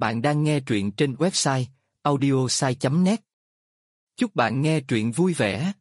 Bạn đang nghe truyện trên website audiosai.net. Chúc bạn nghe truyện vui vẻ.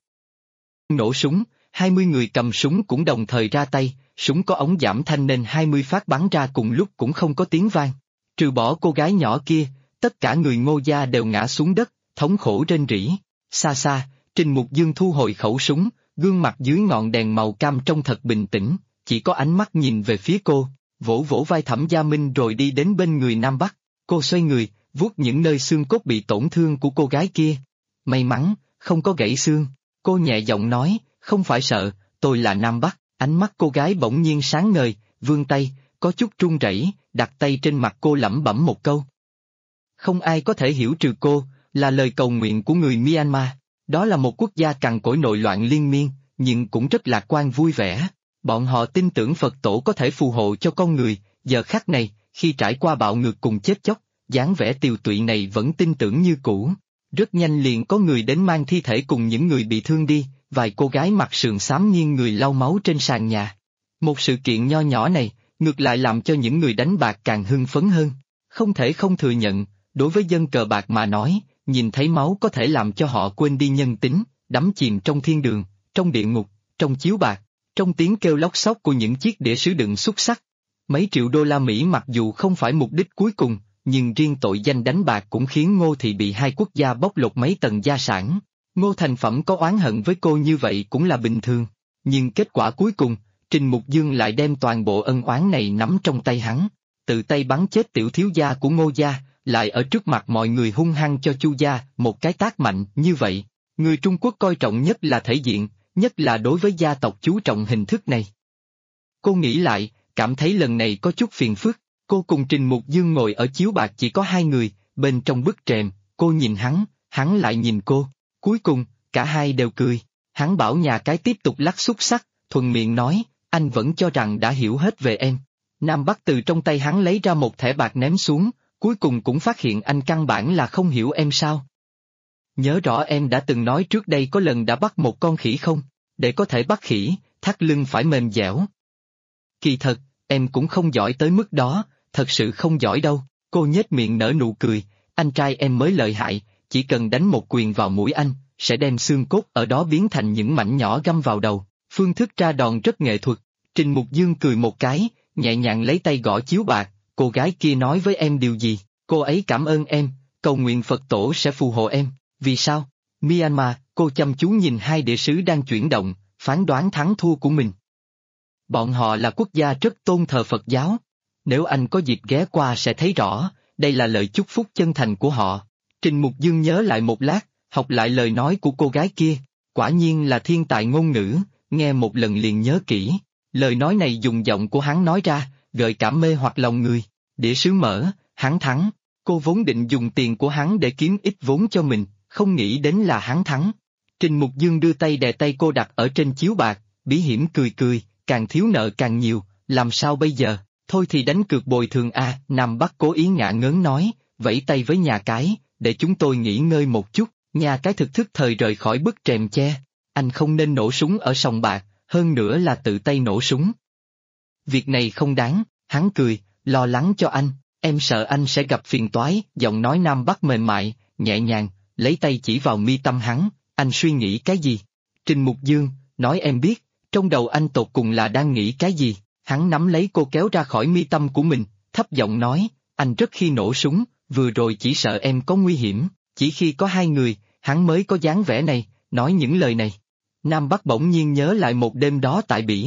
Nổ súng, 20 người cầm súng cũng đồng thời ra tay, súng có ống giảm thanh nên 20 phát bắn ra cùng lúc cũng không có tiếng vang. Trừ bỏ cô gái nhỏ kia, tất cả người Ngô gia đều ngã xuống đất, thống khổ rên rỉ. Xa xa, Trình Mục Dương thu hồi khẩu súng, gương mặt dưới ngọn đèn màu cam trông thật bình tĩnh, chỉ có ánh mắt nhìn về phía cô, vỗ vỗ vai Thẩm Gia Minh rồi đi đến bên người Nam Bắc. Cô xoay người, vuốt những nơi xương cốt bị tổn thương của cô gái kia. May mắn, không có gãy xương. Cô nhẹ giọng nói, không phải sợ, tôi là Nam Bắc. Ánh mắt cô gái bỗng nhiên sáng ngời, vươn tay, có chút run rẩy, đặt tay trên mặt cô lẩm bẩm một câu. Không ai có thể hiểu trừ cô, là lời cầu nguyện của người Myanmar. Đó là một quốc gia cằn cỗi nội loạn liên miên, nhưng cũng rất lạc quan vui vẻ. Bọn họ tin tưởng Phật tổ có thể phù hộ cho con người, giờ khắc này, khi trải qua bạo ngược cùng chết chóc, dáng vẻ tiều tụy này vẫn tin tưởng như cũ. Rất nhanh liền có người đến mang thi thể cùng những người bị thương đi, vài cô gái mặc sườn xám nghiêng người lau máu trên sàn nhà. Một sự kiện nho nhỏ này, ngược lại làm cho những người đánh bạc càng hưng phấn hơn. Không thể không thừa nhận, đối với dân cờ bạc mà nói, nhìn thấy máu có thể làm cho họ quên đi nhân tính, đắm chìm trong thiên đường, trong địa ngục, trong chiếu bạc, trong tiếng kêu lóc xóc của những chiếc đĩa sứ đựng xúc xắc. Mấy triệu đô la Mỹ mặc dù không phải mục đích cuối cùng, nhưng riêng tội danh đánh bạc cũng khiến Ngô Thị bị hai quốc gia bóc lột mấy tầng gia sản. Ngô Thành Phẩm có oán hận với cô như vậy cũng là bình thường. Nhưng kết quả cuối cùng, Trình Mục Dương lại đem toàn bộ ân oán này nắm trong tay hắn. Tự tay bắn chết tiểu thiếu gia của Ngô gia, lại ở trước mặt mọi người hung hăng cho Chu gia một cái tát mạnh như vậy. Người Trung Quốc coi trọng nhất là thể diện, nhất là đối với gia tộc chú trọng hình thức này. Cô nghĩ lại, cảm thấy lần này có chút phiền phức. Cô cùng Trình Mục Dương ngồi ở chiếu bạc chỉ có hai người, bên trong bức rèm, cô nhìn hắn lại nhìn cô. Cuối cùng, cả hai đều cười. Hắn bảo nhà cái tiếp tục lắc xúc xắc, thuận miệng nói, anh vẫn cho rằng đã hiểu hết về em. Nam Bắc từ trong tay hắn lấy ra một thẻ bạc ném xuống, cuối cùng cũng phát hiện anh căn bản là không hiểu em sao. Nhớ rõ em đã từng nói trước đây có lần đã bắt một con khỉ không? Để có thể bắt khỉ, thắt lưng phải mềm dẻo. Kỳ thật, em cũng không giỏi tới mức đó, thật sự không giỏi đâu. Cô nhếch miệng nở nụ cười, anh trai em mới lợi hại, chỉ cần đánh một quyền vào mũi anh, sẽ đem xương cốt ở đó biến thành những mảnh nhỏ găm vào đầu. Phương thức ra đòn rất nghệ thuật. Trình Mục Dương cười một cái, nhẹ nhàng lấy tay gõ chiếu bạc, cô gái kia nói với em điều gì? Cô ấy cảm ơn em, cầu nguyện Phật tổ sẽ phù hộ em. Vì sao? Myanmar, cô chăm chú nhìn hai địa sứ đang chuyển động, phán đoán thắng thua của mình. Bọn họ là quốc gia rất tôn thờ Phật giáo. Nếu anh có dịp ghé qua sẽ thấy rõ, đây là lời chúc phúc chân thành của họ. Trình Mục Dương nhớ lại một lát, học lại lời nói của cô gái kia. Quả nhiên là thiên tài ngôn ngữ, nghe một lần liền nhớ kỹ. Lời nói này dùng giọng của hắn nói ra, gợi cảm mê hoặc lòng người. Đĩa sứ mở, hắn thắng. Cô vốn định dùng tiền của hắn để kiếm ít vốn cho mình, không nghĩ đến là hắn thắng. Trình Mục Dương đưa tay đè tay cô đặt ở trên chiếu bạc, bí hiểm cười cười, càng thiếu nợ càng nhiều, làm sao bây giờ? Thôi thì đánh cược bồi thường a. Nam Bắc cố ý ngả ngớn nói, vẫy tay với nhà cái, để chúng tôi nghỉ ngơi một chút. Nhà cái thực thức thời rời khỏi bức rèm che. Anh không nên nổ súng ở sòng bạc, hơn nữa là tự tay nổ súng. Việc này không đáng, hắn cười, lo lắng cho anh, em sợ anh sẽ gặp phiền toái. Giọng nói Nam Bắc mềm mại, nhẹ nhàng, lấy tay chỉ vào mi tâm hắn, anh suy nghĩ cái gì? Trình Mục Dương, nói em biết, trong đầu anh tột cùng là đang nghĩ cái gì? Hắn nắm lấy cô kéo ra khỏi mi tâm của mình, thấp giọng nói, anh rất khi nổ súng, vừa rồi chỉ sợ em có nguy hiểm, chỉ khi có hai người, hắn mới có dáng vẻ này, nói những lời này. Nam Bắc bỗng nhiên nhớ lại một đêm đó tại Bỉ.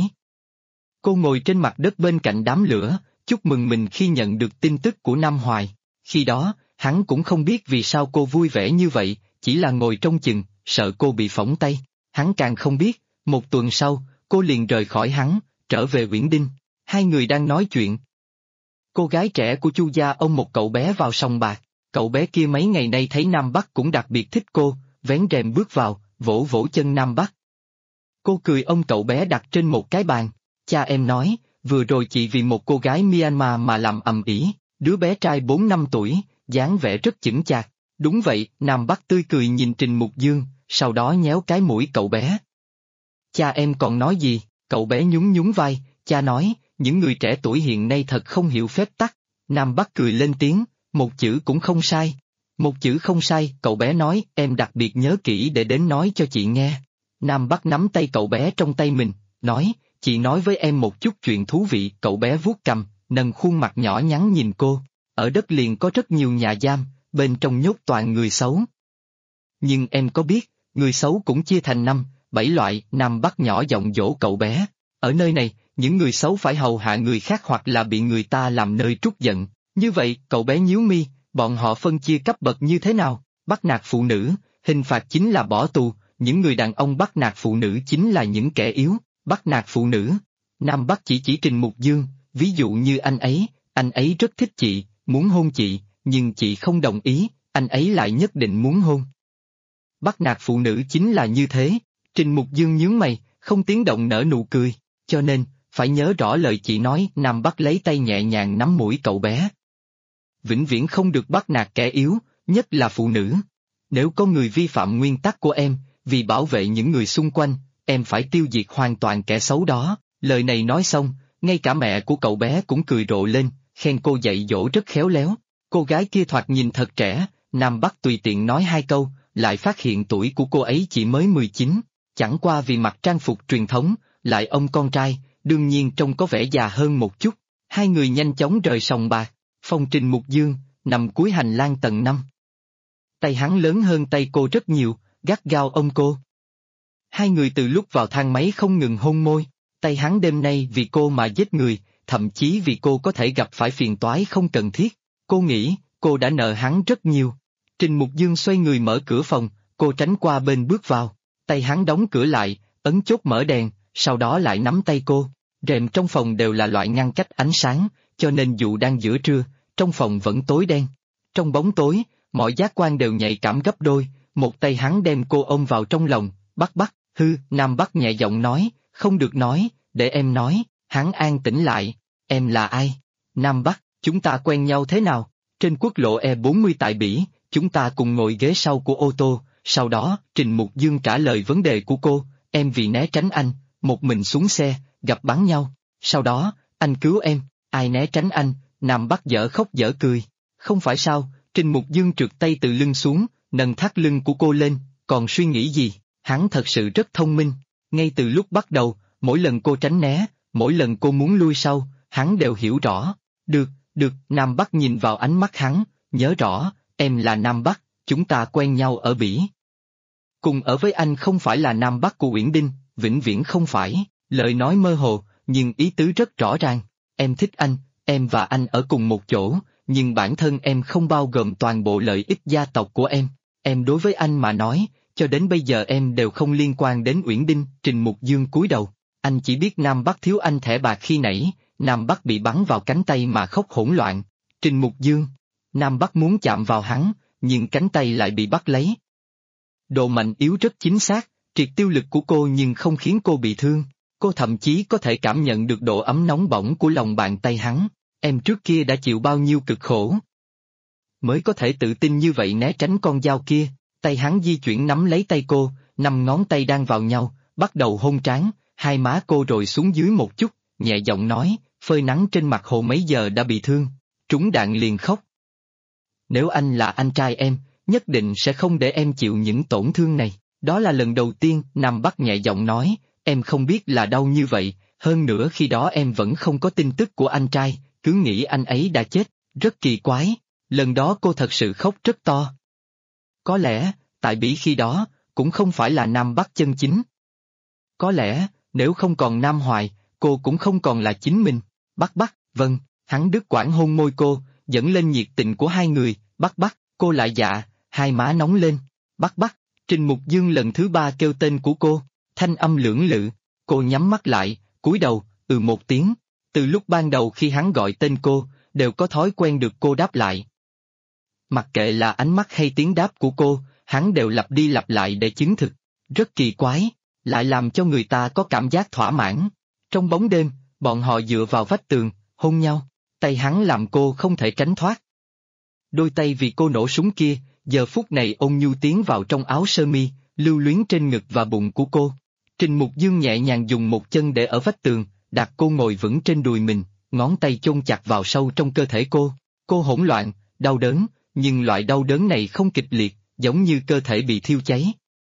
Cô ngồi trên mặt đất bên cạnh đám lửa, chúc mừng mình khi nhận được tin tức của Nam Hoài. Khi đó, hắn cũng không biết vì sao cô vui vẻ như vậy, chỉ là ngồi trong chừng, sợ cô bị phỏng tay. Hắn càng không biết, một tuần sau, cô liền rời khỏi hắn, trở về Uyển Đinh. Hai người đang nói chuyện. Cô gái trẻ của Chu gia ôm một cậu bé vào sòng bạc. Cậu bé kia mấy ngày nay thấy Nam Bắc cũng đặc biệt thích cô, vén rèm bước vào, vỗ vỗ chân Nam Bắc. Cô cười ôm cậu bé đặt trên một cái bàn. Cha em nói, vừa rồi chị vì một cô gái Myanmar mà làm ầm ĩ, đứa bé trai 4-5 tuổi, dáng vẻ rất chững chạc. Đúng vậy, Nam Bắc tươi cười nhìn Trình Mục Dương, sau đó nhéo cái mũi cậu bé. Cha em còn nói gì? Cậu bé nhún nhún vai, cha nói, những người trẻ tuổi hiện nay thật không hiểu phép tắc. Nam Bắc cười lên tiếng, một chữ cũng không sai. Một chữ không sai, cậu bé nói, em đặc biệt nhớ kỹ để đến nói cho chị nghe. Nam Bắc nắm tay cậu bé trong tay mình, nói, chị nói với em một chút chuyện thú vị. Cậu bé vuốt cằm, nâng khuôn mặt nhỏ nhắn nhìn cô. Ở đất liền có rất nhiều nhà giam, bên trong nhốt toàn người xấu. Nhưng em có biết, người xấu cũng chia thành 5, 7 loại. Nam Bắc nhỏ giọng dỗ cậu bé. Ở nơi này, những người xấu phải hầu hạ người khác hoặc là bị người ta làm nơi trút giận. Như vậy, cậu bé nhíu mi, bọn họ phân chia cấp bậc như thế nào? Bắt nạt phụ nữ, hình phạt chính là bỏ tù. Những người đàn ông bắt nạt phụ nữ chính là những kẻ yếu. Bắt nạt phụ nữ. Nam Bắc chỉ Trình Mục Dương, ví dụ như anh ấy rất thích chị, muốn hôn chị, nhưng chị không đồng ý, anh ấy lại nhất định muốn hôn. Bắt nạt phụ nữ chính là như thế. Trình Mục Dương nhướng mày, không tiếng động nở nụ cười, cho nên, phải nhớ rõ lời chị nói. Nam Bắc lấy tay nhẹ nhàng nắm mũi cậu bé. Vĩnh viễn không được bắt nạt kẻ yếu, nhất là phụ nữ. Nếu có người vi phạm nguyên tắc của em, vì bảo vệ những người xung quanh, em phải tiêu diệt hoàn toàn kẻ xấu đó. Lời này nói xong, ngay cả mẹ của cậu bé cũng cười rộ lên, khen cô dạy dỗ rất khéo léo. Cô gái kia thoạt nhìn thật trẻ, Nam Bắc tùy tiện nói 2 câu, lại phát hiện tuổi của cô ấy chỉ mới 19, chẳng qua vì mặc trang phục truyền thống, lại ông con trai, đương nhiên trông có vẻ già hơn một chút. Hai người nhanh chóng rời sòng bạc, phòng Trình Mục Dương, nằm cuối hành lang tầng 5. Tay hắn lớn hơn tay cô rất nhiều, gắt gao ôm cô. Hai người từ lúc vào thang máy không ngừng hôn môi, tay hắn đêm nay vì cô mà giết người, thậm chí vì cô có thể gặp phải phiền toái không cần thiết. Cô nghĩ, cô đã nợ hắn rất nhiều. Trình Mục Dương xoay người mở cửa phòng, cô tránh qua bên bước vào, tay hắn đóng cửa lại, ấn chốt mở đèn, sau đó lại nắm tay cô. Rèm trong phòng đều là loại ngăn cách ánh sáng, cho nên dù đang giữa trưa, trong phòng vẫn tối đen. Trong bóng tối, mọi giác quan đều nhạy cảm gấp đôi, một tay hắn đem cô ôm vào trong lòng, Bắc, Nam Bắc nhẹ giọng nói, không được nói, để em nói. Hắn an tĩnh lại, em là ai? Nam Bắc, chúng ta quen nhau thế nào? Trên quốc lộ E40 tại Bỉ, chúng ta cùng ngồi ghế sau của ô tô. Sau đó, Trình Mục Dương trả lời vấn đề của cô, em vì né tránh anh, một mình xuống xe, gặp bắn nhau. Sau đó, anh cứu em, ai né tránh anh? Nam Bắc dở khóc dở cười. Không phải sao? Trình Mục Dương trượt tay từ lưng xuống, nâng thắt lưng của cô lên, còn suy nghĩ gì? Hắn thật sự rất thông minh. Ngay từ lúc bắt đầu, mỗi lần cô tránh né, mỗi lần cô muốn lui sau, hắn đều hiểu rõ. Được, Nam Bắc nhìn vào ánh mắt hắn, nhớ rõ, em là Nam Bắc, chúng ta quen nhau ở Bỉ. Cùng ở với anh không phải là Nam Bắc của Uyển Đinh, vĩnh viễn không phải. Lời nói mơ hồ, nhưng ý tứ rất rõ ràng. Em thích anh, em và anh ở cùng một chỗ, nhưng bản thân em không bao gồm toàn bộ lợi ích gia tộc của em. Em đối với anh mà nói, cho đến bây giờ em đều không liên quan đến Uyển Đinh. Trình Mục Dương cúi đầu, anh chỉ biết Nam Bắc thiếu anh thẻ bạc khi nãy, Nam Bắc bị bắn vào cánh tay mà khóc hỗn loạn. Trình Mục Dương, Nam Bắc muốn chạm vào hắn, nhưng cánh tay lại bị bắt lấy. Độ mạnh yếu rất chính xác, triệt tiêu lực của cô nhưng không khiến cô bị thương. Cô thậm chí có thể cảm nhận được độ ấm nóng bỏng của lòng bàn tay hắn. Em trước kia đã chịu bao nhiêu cực khổ, mới có thể tự tin như vậy né tránh con dao kia. Tay hắn di chuyển nắm lấy tay cô, 5 ngón tay đang vào nhau, bắt đầu hôn trán, hai má cô rồi xuống dưới một chút, nhẹ giọng nói, phơi nắng trên mặt hồ mấy giờ đã bị thương, trúng đạn liền khóc. Nếu anh là anh trai em, nhất định sẽ không để em chịu những tổn thương này. Đó là lần đầu tiên, Nam Bắc nhẹ giọng nói, em không biết là đau như vậy, hơn nữa khi đó em vẫn không có tin tức của anh trai, cứ nghĩ anh ấy đã chết, rất kỳ quái. Lần đó cô thật sự khóc rất to. Có lẽ, tại Bỉ khi đó, cũng không phải là Nam Bắc chân chính. Có lẽ, nếu không còn Nam Hoài, cô cũng không còn là chính mình. Bắc, vâng, hắn đứt quãng hôn môi cô, dẫn lên nhiệt tình của hai người. Bắc, cô lại dạ, hai má nóng lên. Bắc, Trình Mục Dương lần thứ 3 kêu tên của cô, thanh âm lưỡng lự. Cô nhắm mắt lại, cúi đầu, một tiếng. Từ lúc ban đầu khi hắn gọi tên cô, đều có thói quen được cô đáp lại. Mặc kệ là ánh mắt hay tiếng đáp của cô, hắn đều lặp đi lặp lại để chứng thực. Rất kỳ quái, lại làm cho người ta có cảm giác thỏa mãn. Trong bóng đêm, bọn họ dựa vào vách tường, hôn nhau, tay hắn làm cô không thể tránh thoát. Đôi tay vì cô nổ súng kia, giờ phút này ôn nhu tiến vào trong áo sơ mi, lưu luyến trên ngực và bụng của cô. Trình Mục Dương nhẹ nhàng dùng một chân để ở vách tường, đặt cô ngồi vững trên đùi mình, ngón tay chôn chặt vào sâu trong cơ thể cô. Cô hỗn loạn, đau đớn, nhưng loại đau đớn này không kịch liệt, giống như cơ thể bị thiêu cháy.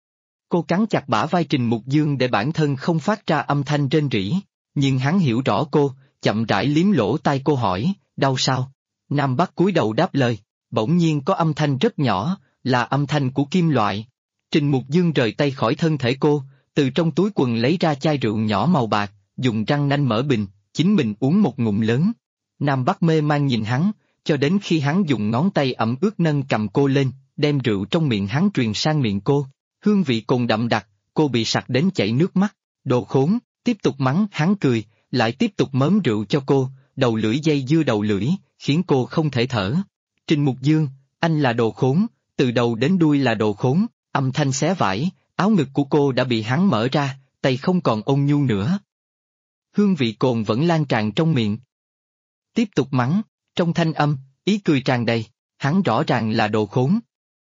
Cô cắn chặt bả vai Trình Mục Dương để bản thân không phát ra âm thanh rên rỉ, nhưng hắn hiểu rõ cô, chậm rãi liếm lỗ tai cô hỏi, đau sao? Nam Bắc cúi đầu đáp lời, bỗng nhiên có âm thanh rất nhỏ, là âm thanh của kim loại. Trình Mục Dương rời tay khỏi thân thể cô, từ trong túi quần lấy ra chai rượu nhỏ màu bạc, dùng răng nanh mở bình, chính mình uống một ngụm lớn. Nam Bắc mê man nhìn hắn, cho đến khi hắn dùng ngón tay ẩm ướt nâng cầm cô lên, đem rượu trong miệng hắn truyền sang miệng cô. Hương vị cồn đậm đặc, cô bị sặc đến chảy nước mắt, đồ khốn, tiếp tục mắng, hắn cười, lại tiếp tục mớm rượu cho cô, đầu lưỡi dây dưa đầu lưỡi, khiến cô không thể thở. Trình Mục Dương, anh là đồ khốn, từ đầu đến đuôi là đồ khốn, âm thanh xé vải, áo ngực của cô đã bị hắn mở ra, tay không còn ôn nhu nữa. Hương vị cồn vẫn lan tràn trong miệng. Tiếp tục mắng, trong thanh âm, ý cười tràn đầy, hắn rõ ràng là đồ khốn.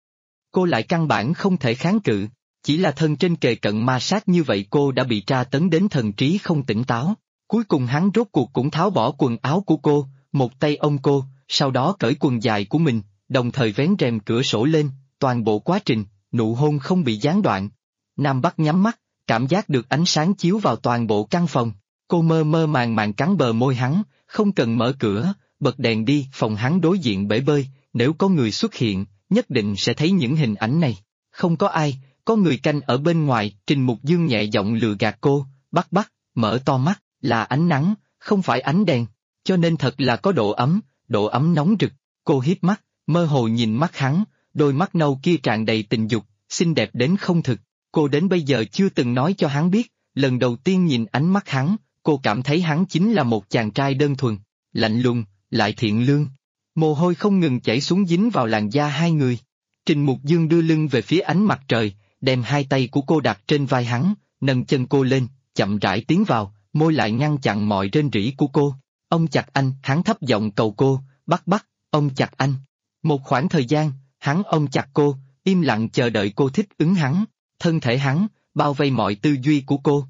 Cô lại căn bản không thể kháng cự, chỉ là thân trên kề cận ma sát như vậy cô đã bị tra tấn đến thần trí không tỉnh táo. Cuối cùng hắn rốt cuộc cũng tháo bỏ quần áo của cô, một tay ôm cô, sau đó cởi quần dài của mình, đồng thời vén rèm cửa sổ lên, toàn bộ quá trình, nụ hôn không bị gián đoạn. Nam Bắc nhắm mắt, cảm giác được ánh sáng chiếu vào toàn bộ căn phòng, cô mơ mơ màng màng cắn bờ môi hắn, không cần mở cửa, bật đèn đi, phòng hắn đối diện bể bơi, nếu có người xuất hiện, nhất định sẽ thấy những hình ảnh này. Không có ai, có người canh ở bên ngoài, Trình Mục Dương nhẹ giọng lừa gạt cô, Bắc, mở to mắt, là ánh nắng, không phải ánh đèn, cho nên thật là có độ ấm nóng rực. Cô híp mắt, mơ hồ nhìn mắt hắn, đôi mắt nâu kia tràn đầy tình dục, xinh đẹp đến không thực. Cô đến bây giờ chưa từng nói cho hắn biết, lần đầu tiên nhìn ánh mắt hắn, cô cảm thấy hắn chính là một chàng trai đơn thuần, lạnh lùng, lại thiện lương. Mồ hôi không ngừng chảy xuống dính vào làn da hai người. Trình Mục Dương đưa lưng về phía ánh mặt trời, đem hai tay của cô đặt trên vai hắn, nâng chân cô lên, chậm rãi tiến vào, môi lại ngăn chặn mọi rên rỉ của cô. Ông chặt anh, hắn thấp giọng cầu cô, Bắc, ông chặt anh. Một khoảng thời gian, hắn ôm chặt cô, im lặng chờ đợi cô thích ứng hắn, thân thể hắn, bao vây mọi tư duy của cô.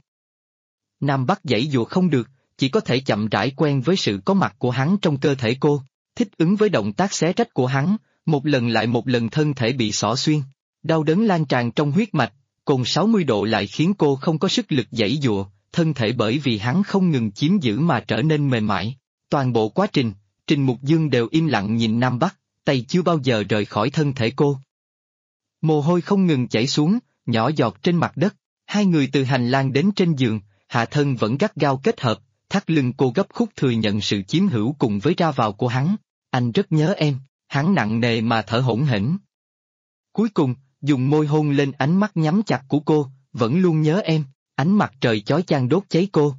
Nam Bắc giãy giụa không được, chỉ có thể chậm rãi quen với sự có mặt của hắn trong cơ thể cô, thích ứng với động tác xé rách của hắn, một lần lại một lần thân thể bị xỏ xuyên, đau đớn lan tràn trong huyết mạch, cồn 60 độ lại khiến cô không có sức lực giãy giụa, thân thể bởi vì hắn không ngừng chiếm giữ mà trở nên mềm mại. Toàn bộ quá trình, Trình Mục Dương đều im lặng nhìn Nam Bắc, tay chưa bao giờ rời khỏi thân thể cô. Mồ hôi không ngừng chảy xuống, nhỏ giọt trên mặt đất, hai người từ hành lang đến trên giường, hạ thân vẫn gắt gao kết hợp, thắt lưng cô gấp khúc thừa nhận sự chiếm hữu cùng với ra vào của hắn. Anh rất nhớ em, hắn nặng nề mà thở hổn hển. Cuối cùng, dùng môi hôn lên ánh mắt nhắm chặt của cô, vẫn luôn nhớ em, ánh mặt trời chói chang đốt cháy cô.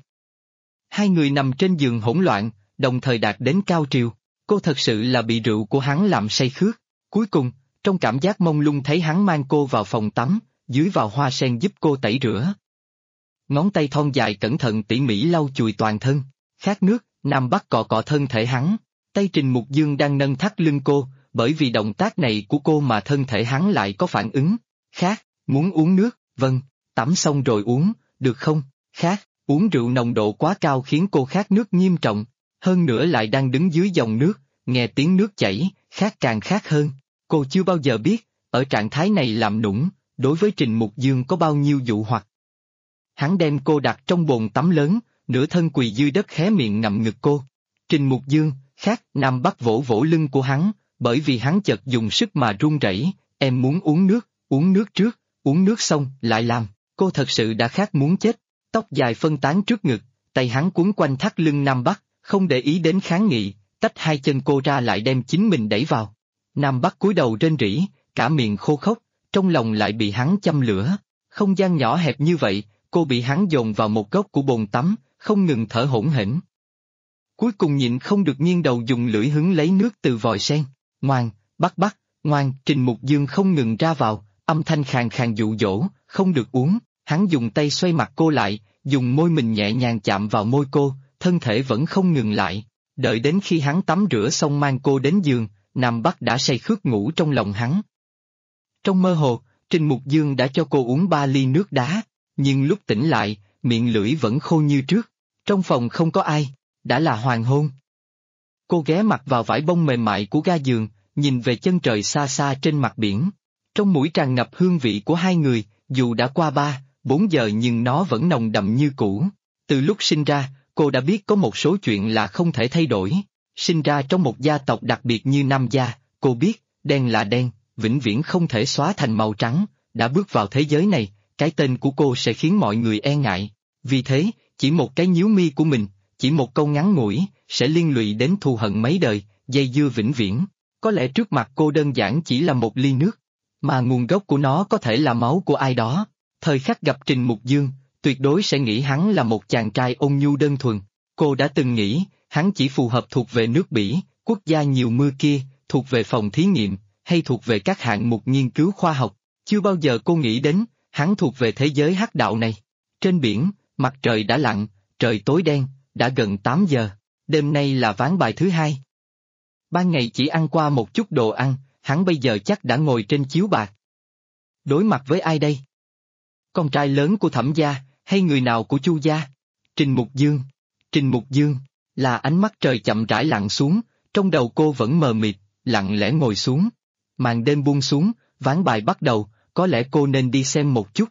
Hai người nằm trên giường hỗn loạn, đồng thời đạt đến cao triều, cô thật sự là bị rượu của hắn làm say khướt. Cuối cùng, trong cảm giác mông lung thấy hắn mang cô vào phòng tắm, dưới vào hoa sen giúp cô tẩy rửa. Ngón tay thon dài cẩn thận tỉ mỉ lau chùi toàn thân, khát nước, Nam Bắc cọ cọ thân thể hắn, tay Trình Mục Dương đang nâng thắt lưng cô, bởi vì động tác này của cô mà thân thể hắn lại có phản ứng. Khát, muốn uống nước, vâng, tắm xong rồi uống, được không? Khát, uống rượu nồng độ quá cao khiến cô khát nước nghiêm trọng, hơn nữa lại đang đứng dưới dòng nước, nghe tiếng nước chảy, khát càng khát hơn. Cô chưa bao giờ biết, ở trạng thái này làm nũng, đối với Trình Mục Dương có bao nhiêu dụ hoặc. Hắn đem cô đặt trong bồn tắm lớn, nửa thân quỳ dưới đất khé miệng ngậm ngực cô. Trình Mục Dương, khát, Nam Bắc vỗ vỗ lưng của hắn, bởi vì hắn chợt dùng sức mà run rẩy. Em muốn uống nước trước, uống nước xong, lại làm, cô thật sự đã khát muốn chết. Tóc dài phân tán trước ngực, tay hắn quấn quanh thắt lưng Nam Bắc, không để ý đến kháng nghị, tách hai chân cô ra lại đem chính mình đẩy vào. Nam Bắc cúi đầu rên rỉ, cả miệng khô khốc, trong lòng lại bị hắn châm lửa. Không gian nhỏ hẹp như vậy, cô bị hắn dồn vào một góc của bồn tắm, không ngừng thở hổn hển. Cuối cùng nhịn không được nghiêng đầu dùng lưỡi hứng lấy nước từ vòi sen. Ngoan, Bắc, ngoan, Trình Mục Dương không ngừng ra vào, âm thanh khàn khàn dụ dỗ, không được uống. Hắn dùng tay xoay mặt cô lại, dùng môi mình nhẹ nhàng chạm vào môi cô, thân thể vẫn không ngừng lại. Đợi đến khi hắn tắm rửa xong mang cô đến giường, Nam Bắc đã say khướt ngủ trong lòng hắn. Trong mơ hồ, Trình Mục Dương đã cho cô uống 3 ly nước đá, nhưng lúc tỉnh lại, miệng lưỡi vẫn khô như trước. Trong phòng không có ai, đã là hoàng hôn. Cô ghé mặt vào vải bông mềm mại của ga giường, nhìn về chân trời xa xa trên mặt biển. Trong mũi tràn ngập hương vị của hai người, dù đã qua 4 giờ nhưng nó vẫn nồng đậm như cũ. Từ lúc sinh ra, cô đã biết có một số chuyện là không thể thay đổi. Sinh ra trong một gia tộc đặc biệt như Nam gia, cô biết, đen là đen, vĩnh viễn không thể xóa thành màu trắng. Đã bước vào thế giới này, cái tên của cô sẽ khiến mọi người e ngại. Vì thế, chỉ một cái nhíu mi của mình, chỉ một câu ngắn ngủi, sẽ liên lụy đến thù hận mấy đời, dây dưa vĩnh viễn. Có lẽ trước mặt cô đơn giản chỉ là một ly nước, mà nguồn gốc của nó có thể là máu của ai đó. Thời khắc gặp Trình Mục Dương, tuyệt đối sẽ nghĩ hắn là một chàng trai ôn nhu đơn thuần. Cô đã từng nghĩ, hắn chỉ phù hợp thuộc về nước Bỉ, quốc gia nhiều mưa kia, thuộc về phòng thí nghiệm, hay thuộc về các hạng mục nghiên cứu khoa học. Chưa bao giờ cô nghĩ đến, hắn thuộc về thế giới hắc đạo này. Trên biển, mặt trời đã lặn, trời tối đen, đã gần 8 giờ. Đêm nay là ván bài thứ hai. Ban ngày chỉ ăn qua một chút đồ ăn, hắn bây giờ chắc đã ngồi trên chiếu bạc. Đối mặt với ai đây? Con trai lớn của Thẩm gia, hay người nào của Chu gia? Trình Mục Dương. Trình Mục Dương, là ánh mắt trời chậm rãi lặn xuống, trong đầu cô vẫn mờ mịt, lặng lẽ ngồi xuống. Màn đêm buông xuống, ván bài bắt đầu, có lẽ cô nên đi xem một chút.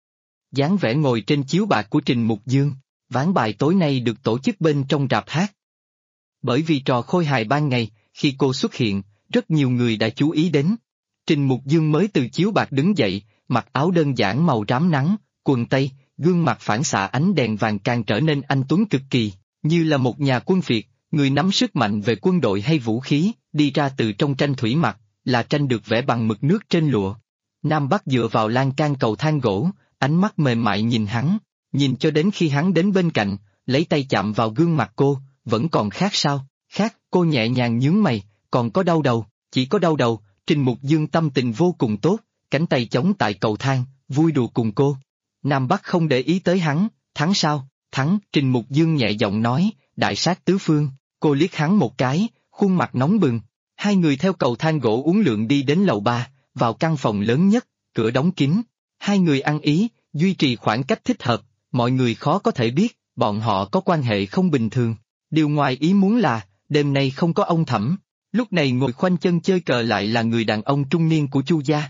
Dáng vẻ ngồi trên chiếu bạc của Trình Mục Dương, ván bài tối nay được tổ chức bên trong rạp hát. Bởi vì trò khôi hài ban ngày, khi cô xuất hiện, rất nhiều người đã chú ý đến. Trình Mục Dương mới từ chiếu bạc đứng dậy, mặc áo đơn giản màu rám nắng, quần tây, gương mặt phản xạ ánh đèn vàng càng trở nên anh tuấn cực kỳ, như là một nhà quân phiệt, người nắm sức mạnh về quân đội hay vũ khí, đi ra từ trong tranh thủy mặc, là tranh được vẽ bằng mực nước trên lụa. Nam Bắc dựa vào lan can cầu thang gỗ, ánh mắt mềm mại nhìn hắn, nhìn cho đến khi hắn đến bên cạnh, lấy tay chạm vào gương mặt cô, vẫn còn khác sao? Khác, cô nhẹ nhàng nhướng mày, còn có đau đầu, chỉ có đau đầu. Trình Mục Dương tâm tình vô cùng tốt, cánh tay chống tại cầu thang, vui đùa cùng cô. Nam Bắc không để ý tới hắn, thắng sao? Thắng, Trình Mục Dương nhẹ giọng nói, đại sát tứ phương. Cô liếc hắn một cái, khuôn mặt nóng bừng. Hai người theo cầu thang gỗ uốn lượn đi đến lầu 3, vào căn phòng lớn nhất, cửa đóng kín. Hai người ăn ý, duy trì khoảng cách thích hợp, mọi người khó có thể biết, bọn họ có quan hệ không bình thường. Điều ngoài ý muốn là, đêm nay không có ông Thẩm. Lúc này ngồi khoanh chân chơi cờ lại là người đàn ông trung niên của Chu gia.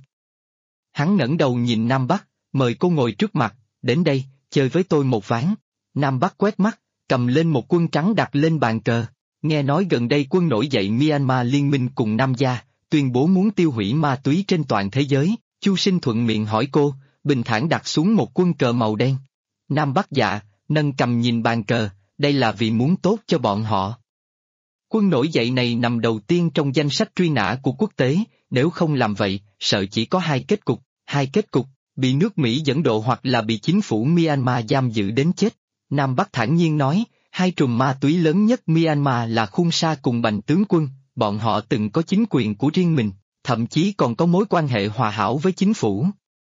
Hắn ngẩng đầu nhìn Nam Bắc, mời cô ngồi trước mặt, đến đây, chơi với tôi một ván. Nam Bắc quét mắt, cầm lên một quân trắng đặt lên bàn cờ. Nghe nói gần đây quân nổi dậy Myanmar liên minh cùng Nam gia, tuyên bố muốn tiêu hủy ma túy trên toàn thế giới. Chu Sinh thuận miệng hỏi cô, bình thản đặt xuống một quân cờ màu đen. Nam Bắc dạ, nâng cầm nhìn bàn cờ, đây là vì muốn tốt cho bọn họ. Quân nổi dậy này nằm đầu tiên trong danh sách truy nã của quốc tế, nếu không làm vậy, sợ chỉ có hai kết cục, bị nước Mỹ dẫn độ hoặc là bị chính phủ Myanmar giam giữ đến chết. Nam Bắc thản nhiên nói, hai trùm ma túy lớn nhất Myanmar là Khun Sa cùng Bành tướng quân, bọn họ từng có chính quyền của riêng mình, thậm chí còn có mối quan hệ hòa hảo với chính phủ.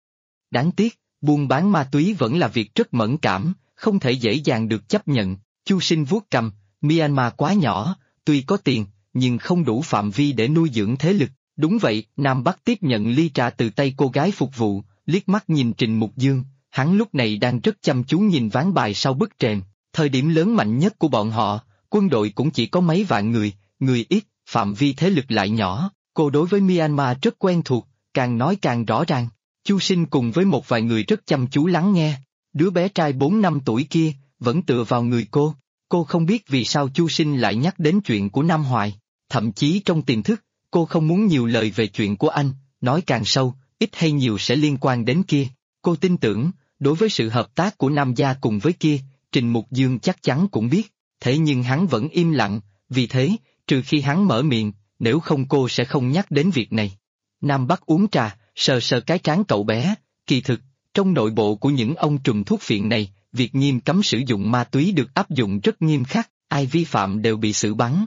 Đáng tiếc, buôn bán ma túy vẫn là việc rất mẫn cảm, không thể dễ dàng được chấp nhận. Chu Sinh vuốt cầm, Myanmar quá nhỏ, tuy có tiền, nhưng không đủ phạm vi để nuôi dưỡng thế lực. Đúng vậy, Nam Bắc tiếp nhận ly trà từ tay cô gái phục vụ, liếc mắt nhìn Trình Mục Dương, hắn lúc này đang rất chăm chú nhìn ván bài sau bức rèm. Thời điểm lớn mạnh nhất của bọn họ, quân đội cũng chỉ có mấy vạn người ít, phạm vi thế lực lại nhỏ. Cô đối với Myanmar rất quen thuộc, càng nói càng rõ ràng. Chu Sinh cùng với một vài người rất chăm chú lắng nghe. Đứa bé trai 4 năm tuổi kia, vẫn tựa vào người cô. Cô không biết vì sao Chu Sinh lại nhắc đến chuyện của Nam Hoài. Thậm chí trong tiềm thức, cô không muốn nhiều lời về chuyện của anh, nói càng sâu, ít hay nhiều sẽ liên quan đến kia. Cô tin tưởng, đối với sự hợp tác của Nam gia cùng với kia, Trình Mục Dương chắc chắn cũng biết. Thế nhưng hắn vẫn im lặng, vì thế, trừ khi hắn mở miệng, nếu không cô sẽ không nhắc đến việc này. Nam Bắc uống trà, sờ sờ cái trán cậu bé, kỳ thực, trong nội bộ của những ông trùm thuốc phiện này, việc nghiêm cấm sử dụng ma túy được áp dụng rất nghiêm khắc, ai vi phạm đều bị xử bắn.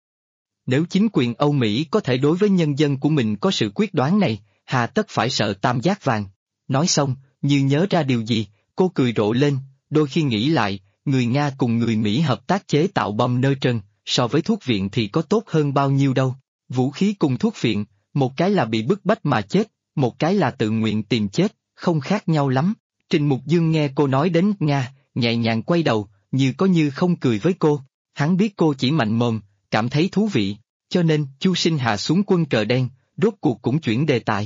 Nếu chính quyền Âu Mỹ có thể đối với nhân dân của mình có sự quyết đoán này, hà tất phải sợ tam giác vàng. Nói xong, như nhớ ra điều gì, cô cười rộ lên, đôi khi nghĩ lại, người Nga cùng người Mỹ hợp tác chế tạo bom nơ trần, so với thuốc viện thì có tốt hơn bao nhiêu đâu. Vũ khí cùng thuốc phiện, một cái là bị bức bách mà chết, một cái là tự nguyện tìm chết, không khác nhau lắm. Trình Mục Dương nghe cô nói đến Nga, nhẹ nhàng quay đầu, như có như không cười với cô. Hắn biết cô chỉ mạnh mồm, cảm thấy thú vị. cho nên Chu Sinh hạ xuống quân cờ đen, rốt cuộc cũng chuyển đề tài.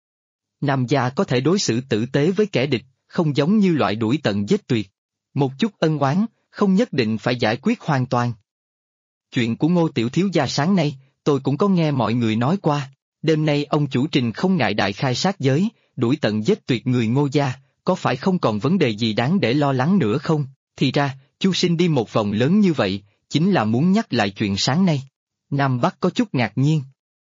Nam gia có thể đối xử tử tế với kẻ địch, không giống như loại đuổi tận giết tuyệt. Một chút ân oán, không nhất định phải giải quyết hoàn toàn. Chuyện của Ngô tiểu thiếu gia sáng nay, tôi cũng có nghe mọi người nói qua. Đêm nay ông chủ Trình không ngại đại khai sát giới, đuổi tận giết tuyệt người Ngô gia, có phải không còn vấn đề gì đáng để lo lắng nữa không? Thì ra, Chu Sinh đi một vòng lớn như vậy, chính là muốn nhắc lại chuyện sáng nay. Nam Bắc có chút ngạc nhiên.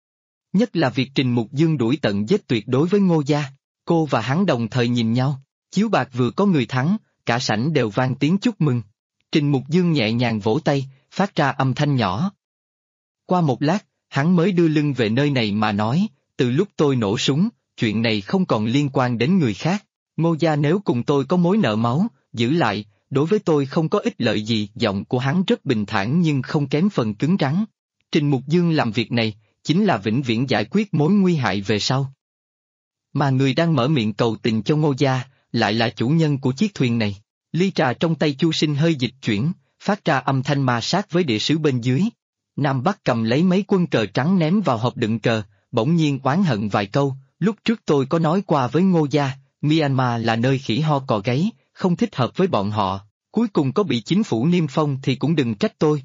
Nhất là việc Trình Mục Dương đuổi tận giết tuyệt đối với Ngô gia. Cô và hắn đồng thời nhìn nhau, chiếu bạc vừa có người thắng, cả sảnh đều vang tiếng chúc mừng. Trình Mục Dương nhẹ nhàng vỗ tay, phát ra âm thanh nhỏ. Qua một lát, hắn mới đưa lưng về nơi này mà nói, từ lúc tôi nổ súng, chuyện này không còn liên quan đến người khác. Ngô gia nếu cùng tôi có mối nợ máu, giữ lại, đối với tôi không có ích lợi gì. Giọng của hắn rất bình thản nhưng không kém phần cứng rắn. Trình Mục Dương làm việc này, chính là vĩnh viễn giải quyết mối nguy hại về sau. Mà người đang mở miệng cầu tình cho Ngô gia, lại là chủ nhân của chiếc thuyền này. Ly trà trong tay Chu Sinh hơi dịch chuyển, phát ra âm thanh ma sát với địa sứ bên dưới. Nam Bắc cầm lấy mấy quân cờ trắng ném vào hộp đựng cờ, bỗng nhiên oán hận vài câu. Lúc trước tôi có nói qua với Ngô gia, Myanmar là nơi khỉ ho cò gáy, không thích hợp với bọn họ. Cuối cùng có bị chính phủ niêm phong thì cũng đừng trách tôi.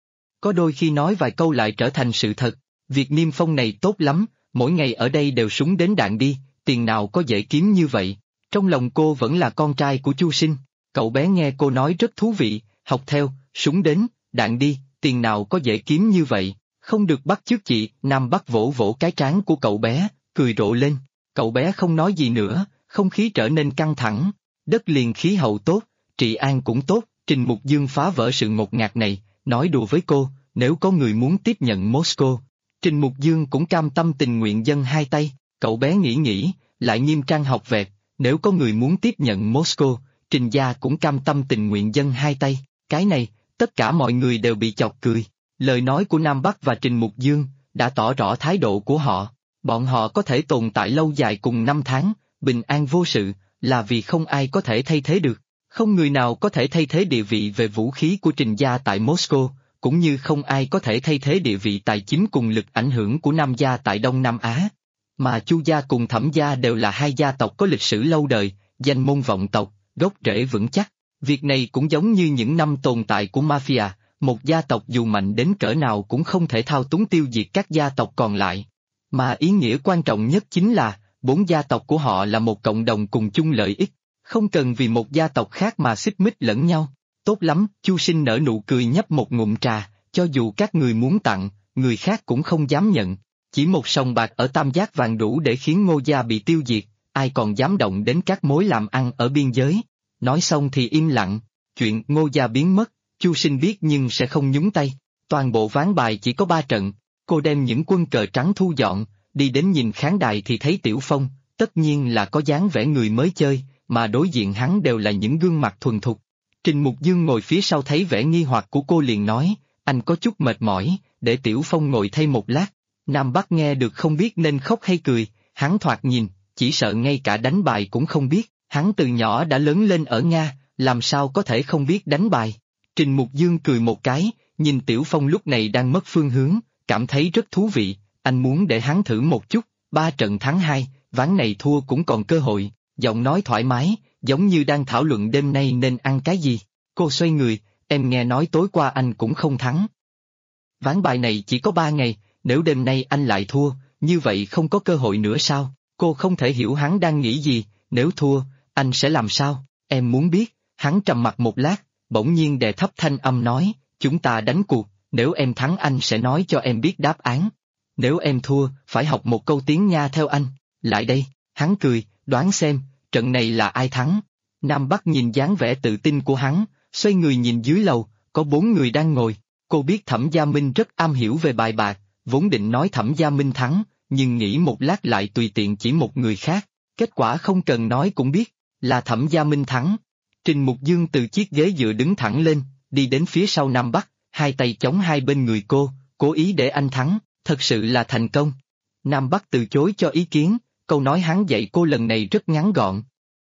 Có đôi khi nói vài câu lại trở thành sự thật. Việc niêm phong này tốt lắm, mỗi ngày ở đây đều súng đến đạn đi, tiền nào có dễ kiếm như vậy. Trong lòng cô vẫn là con trai của Chu Sinh. Cậu bé nghe cô nói rất thú vị, học theo, súng đến, đạn đi, tiền nào có dễ kiếm như vậy. Không được bắt chước chị. Nam Bắc vỗ vỗ cái trán của cậu bé, cười rộ lên. Cậu bé không nói gì nữa, không khí trở nên căng thẳng. Đất liền khí hậu tốt, trị an cũng tốt. Trình Mục Dương phá vỡ sự ngột ngạt này, nói đùa với cô, nếu có người muốn tiếp nhận Moscow, Trình Mục Dương cũng cam tâm tình nguyện dâng hai tay. Cậu bé nghĩ, lại nghiêm trang học vẹt, nếu có người muốn tiếp nhận Moscow, Trình gia cũng cam tâm tình nguyện dâng hai tay. Cái này, tất cả mọi người đều bị chọc cười. Lời nói của Nam Bắc và Trình Mục Dương đã tỏ rõ thái độ của họ. Bọn họ có thể tồn tại lâu dài cùng 5 tháng, bình an vô sự, là vì không ai có thể thay thế được. Không người nào có thể thay thế địa vị về vũ khí của Trình gia tại Moscow, cũng như không ai có thể thay thế địa vị tài chính cùng lực ảnh hưởng của Nam gia tại Đông Nam Á. Mà Chu gia cùng Thẩm gia đều là hai gia tộc có lịch sử lâu đời, danh môn vọng tộc, gốc rễ vững chắc. Việc này cũng giống như những năm tồn tại của mafia, một gia tộc dù mạnh đến cỡ nào cũng không thể thao túng tiêu diệt các gia tộc còn lại. Mà ý nghĩa quan trọng nhất chính là, 4 gia tộc của họ là một cộng đồng cùng chung lợi ích, không cần vì một gia tộc khác mà xích mích lẫn nhau. Tốt lắm, Chu Sinh nở nụ cười nhấp một ngụm trà, cho dù các người muốn tặng, người khác cũng không dám nhận. Chỉ một sòng bạc ở Tam Giác Vàng đủ để khiến Ngô gia bị tiêu diệt, ai còn dám động đến các mối làm ăn ở biên giới. Nói xong thì im lặng, chuyện Ngô gia biến mất, Chu Sinh biết nhưng sẽ không nhúng tay. Toàn bộ ván bài chỉ có 3 trận, cô đem những quân cờ trắng thu dọn, đi đến nhìn khán đài thì thấy Tiểu Phong, tất nhiên là có dáng vẻ người mới chơi, mà đối diện hắn đều là những gương mặt thuần thục. Trình Mục Dương ngồi phía sau thấy vẻ nghi hoặc của cô liền nói, anh có chút mệt mỏi, để Tiểu Phong ngồi thay một lát. Nam Bắc nghe được không biết nên khóc hay cười, hắn thoạt nhìn, chỉ sợ ngay cả đánh bài cũng không biết, hắn từ nhỏ đã lớn lên ở Nga, làm sao có thể không biết đánh bài. Trình Mục Dương cười một cái, nhìn Tiểu Phong lúc này đang mất phương hướng, cảm thấy rất thú vị, anh muốn để hắn thử một chút, 3 trận thắng 2, ván này thua cũng còn cơ hội, giọng nói thoải mái, giống như đang thảo luận đêm nay nên ăn cái gì. Cô xoay người, em nghe nói tối qua anh cũng không thắng. Ván bài này chỉ có 3 ngày, nếu đêm nay anh lại thua, như vậy không có cơ hội nữa sao? Cô không thể hiểu hắn đang nghĩ gì, nếu thua, anh sẽ làm sao? Em muốn biết. Hắn trầm mặc một lát, bỗng nhiên đè thấp thanh âm nói, chúng ta đánh cuộc, nếu em thắng anh sẽ nói cho em biết đáp án. Nếu em thua, phải học một câu tiếng Nga theo anh. Lại đây, hắn cười, đoán xem, trận này là ai thắng. Nam Bắc nhìn dáng vẻ tự tin của hắn, xoay người nhìn dưới lầu, có 4 người đang ngồi. Cô biết Thẩm Gia Minh rất am hiểu về bài bạc, vốn định nói Thẩm Gia Minh thắng, nhưng nghĩ một lát lại tùy tiện chỉ một người khác. Kết quả không cần nói cũng biết, là Thẩm Gia Minh thắng. Trình Mục Dương từ chiếc ghế dựa đứng thẳng lên, đi đến phía sau Nam Bắc, hai tay chống hai bên người cô, cố ý để anh thắng, thật sự là thành công. Nam Bắc từ chối cho ý kiến, câu nói hắn dạy cô lần này rất ngắn gọn.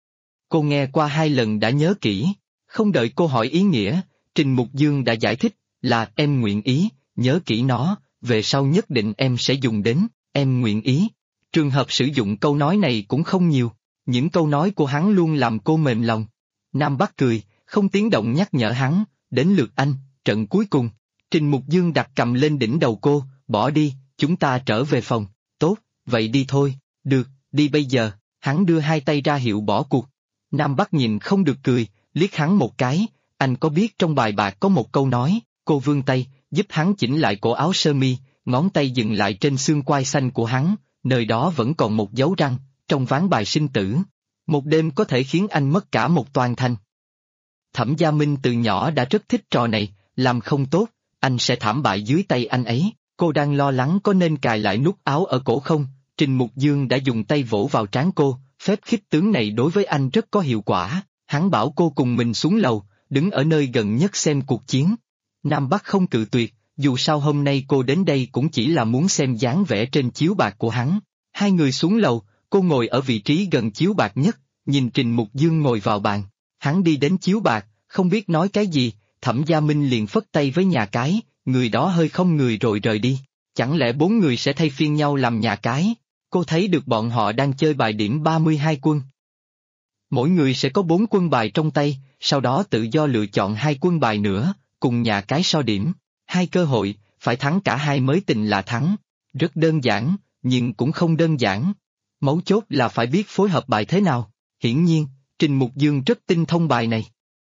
Cô nghe qua 2 lần đã nhớ kỹ, không đợi cô hỏi ý nghĩa, Trình Mục Dương đã giải thích, là em nguyện ý, nhớ kỹ nó, về sau nhất định em sẽ dùng đến, em nguyện ý. Trường hợp sử dụng câu nói này cũng không nhiều, những câu nói của hắn luôn làm cô mềm lòng. Nam Bắc cười, không tiếng động nhắc nhở hắn, đến lượt anh, trận cuối cùng. Trình Mục Dương đặt cầm lên đỉnh đầu cô, bỏ đi, chúng ta trở về phòng, tốt, vậy đi thôi, được, đi bây giờ, hắn đưa hai tay ra hiệu bỏ cuộc. Nam Bắc nhìn không được cười, liếc hắn một cái, anh có biết trong bài bạc có một câu nói, cô vươn tay, giúp hắn chỉnh lại cổ áo sơ mi, ngón tay dừng lại trên xương quai xanh của hắn, nơi đó vẫn còn một dấu răng, trong ván bài sinh tử. Một đêm có thể khiến anh mất cả một toàn thành. Thẩm Gia Minh từ nhỏ đã rất thích trò này, làm không tốt, anh sẽ thảm bại dưới tay anh ấy. Cô đang lo lắng có nên cài lại nút áo ở cổ không, Trình Mục Dương đã dùng tay vỗ vào trán cô, phép khích tướng này đối với anh rất có hiệu quả, hắn bảo cô cùng mình xuống lầu, đứng ở nơi gần nhất xem cuộc chiến. Nam Bắc không cự tuyệt, dù sao hôm nay cô đến đây cũng chỉ là muốn xem dáng vẻ trên chiếu bạc của hắn. Hai người xuống lầu, cô ngồi ở vị trí gần chiếu bạc nhất, nhìn Trình Mục Dương ngồi vào bàn. Hắn đi đến chiếu bạc, không biết nói cái gì, Thẩm Gia Minh liền phất tay với nhà cái, người đó hơi không người rồi rời đi. Chẳng lẽ bốn người sẽ thay phiên nhau làm nhà cái? Cô thấy được bọn họ đang chơi bài điểm 32 quân. Mỗi người sẽ có 4 quân bài trong tay, sau đó tự do lựa chọn 2 quân bài nữa, cùng nhà cái so điểm. 2 cơ hội, phải thắng cả 2 mới tình là thắng. Rất đơn giản, nhưng cũng không đơn giản. Mấu chốt là phải biết phối hợp bài thế nào. Hiển nhiên, Trình Mục Dương rất tinh thông bài này.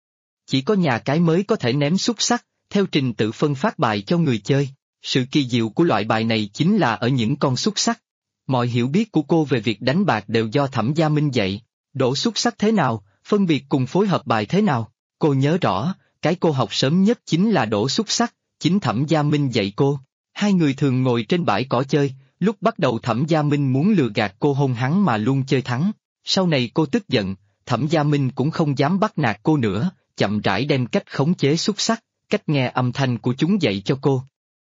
Chỉ có nhà cái mới có thể ném xúc xắc, theo trình tự phân phát bài cho người chơi. Sự kỳ diệu của loại bài này chính là ở những con xúc xắc. Mọi hiểu biết của cô về việc đánh bạc đều do Thẩm Gia Minh dạy. Đổ xúc xắc thế nào, phân biệt cùng phối hợp bài thế nào. Cô nhớ rõ, cái cô học sớm nhất chính là đổ xúc xắc, chính Thẩm Gia Minh dạy cô. Hai người thường ngồi trên bãi cỏ chơi, lúc bắt đầu Thẩm Gia Minh muốn lừa gạt cô hôn hắn mà luôn chơi thắng. Sau này cô tức giận, Thẩm Gia Minh cũng không dám bắt nạt cô nữa, chậm rãi đem cách khống chế xúc xắc, cách nghe âm thanh của chúng dạy cho cô.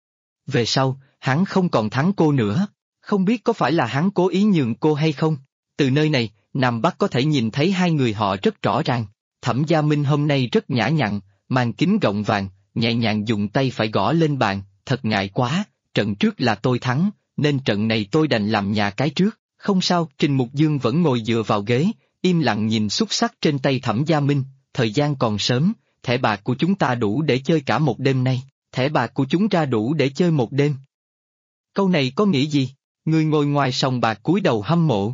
Về sau, hắn không còn thắng cô nữa, không biết có phải là hắn cố ý nhường cô hay không. Từ nơi này, Nam Bắc có thể nhìn thấy hai người họ rất rõ ràng. Thẩm Gia Minh hôm nay rất nhã nhặn, mang kính gọng vàng, nhẹ nhàng dùng tay phải gõ lên bàn, thật ngại quá, trận trước là tôi thắng, nên trận này tôi đành làm nhà cái trước. Không sao, Trình Mục Dương vẫn ngồi dựa vào ghế, im lặng nhìn xúc xắc trên tay Thẩm Gia Minh, thời gian còn sớm, thẻ bạc của chúng ta đủ để chơi cả một đêm nay, thẻ bạc của chúng ta đủ để chơi một đêm. Câu này có nghĩa gì? Người ngồi ngoài sòng bạc cúi đầu hâm mộ.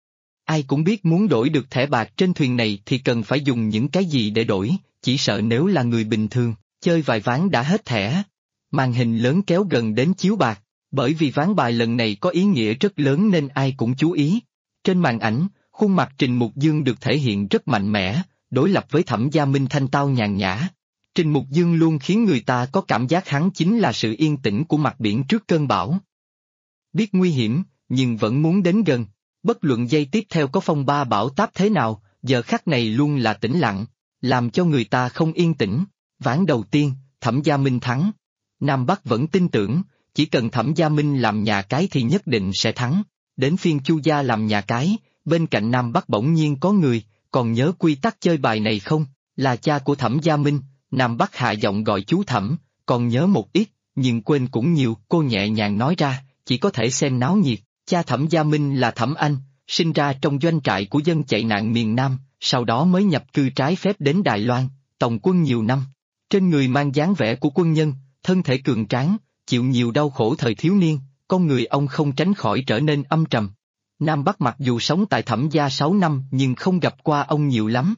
Ai cũng biết muốn đổi được thẻ bạc trên thuyền này thì cần phải dùng những cái gì để đổi, chỉ sợ nếu là người bình thường, chơi vài ván đã hết thẻ. Màn hình lớn kéo gần đến chiếu bạc, bởi vì ván bài lần này có ý nghĩa rất lớn nên ai cũng chú ý. Trên màn ảnh, khuôn mặt Trình Mục Dương được thể hiện rất mạnh mẽ, đối lập với Thẩm Gia Minh thanh tao nhàn nhã. Trình Mục Dương luôn khiến người ta có cảm giác hắn chính là sự yên tĩnh của mặt biển trước cơn bão. Biết nguy hiểm, nhưng vẫn muốn đến gần. Bất luận giây tiếp theo có phong ba bão táp thế nào, giờ khắc này luôn là tĩnh lặng, làm cho người ta không yên tĩnh. Ván đầu tiên, Thẩm Gia Minh thắng. Nam Bắc vẫn tin tưởng, chỉ cần Thẩm Gia Minh làm nhà cái thì nhất định sẽ thắng. Đến phiên Chu Gia làm nhà cái, bên cạnh Nam Bắc bỗng nhiên có người, còn nhớ quy tắc chơi bài này không? Là cha của Thẩm Gia Minh. Nam Bắc hạ giọng gọi chú Thẩm, còn nhớ một ít, nhưng quên cũng nhiều. Cô nhẹ nhàng nói ra, chỉ có thể xem náo nhiệt. Cha Thẩm Gia Minh là Thẩm Anh, sinh ra trong doanh trại của dân chạy nạn miền Nam, sau đó mới nhập cư trái phép đến Đài Loan, tòng quân nhiều năm. Trên người mang dáng vẻ của quân nhân, thân thể cường tráng, chịu nhiều đau khổ thời thiếu niên, con người ông không tránh khỏi trở nên âm trầm. Nam Bắc mặc dù sống tại Thẩm gia 6 năm nhưng không gặp qua ông nhiều lắm.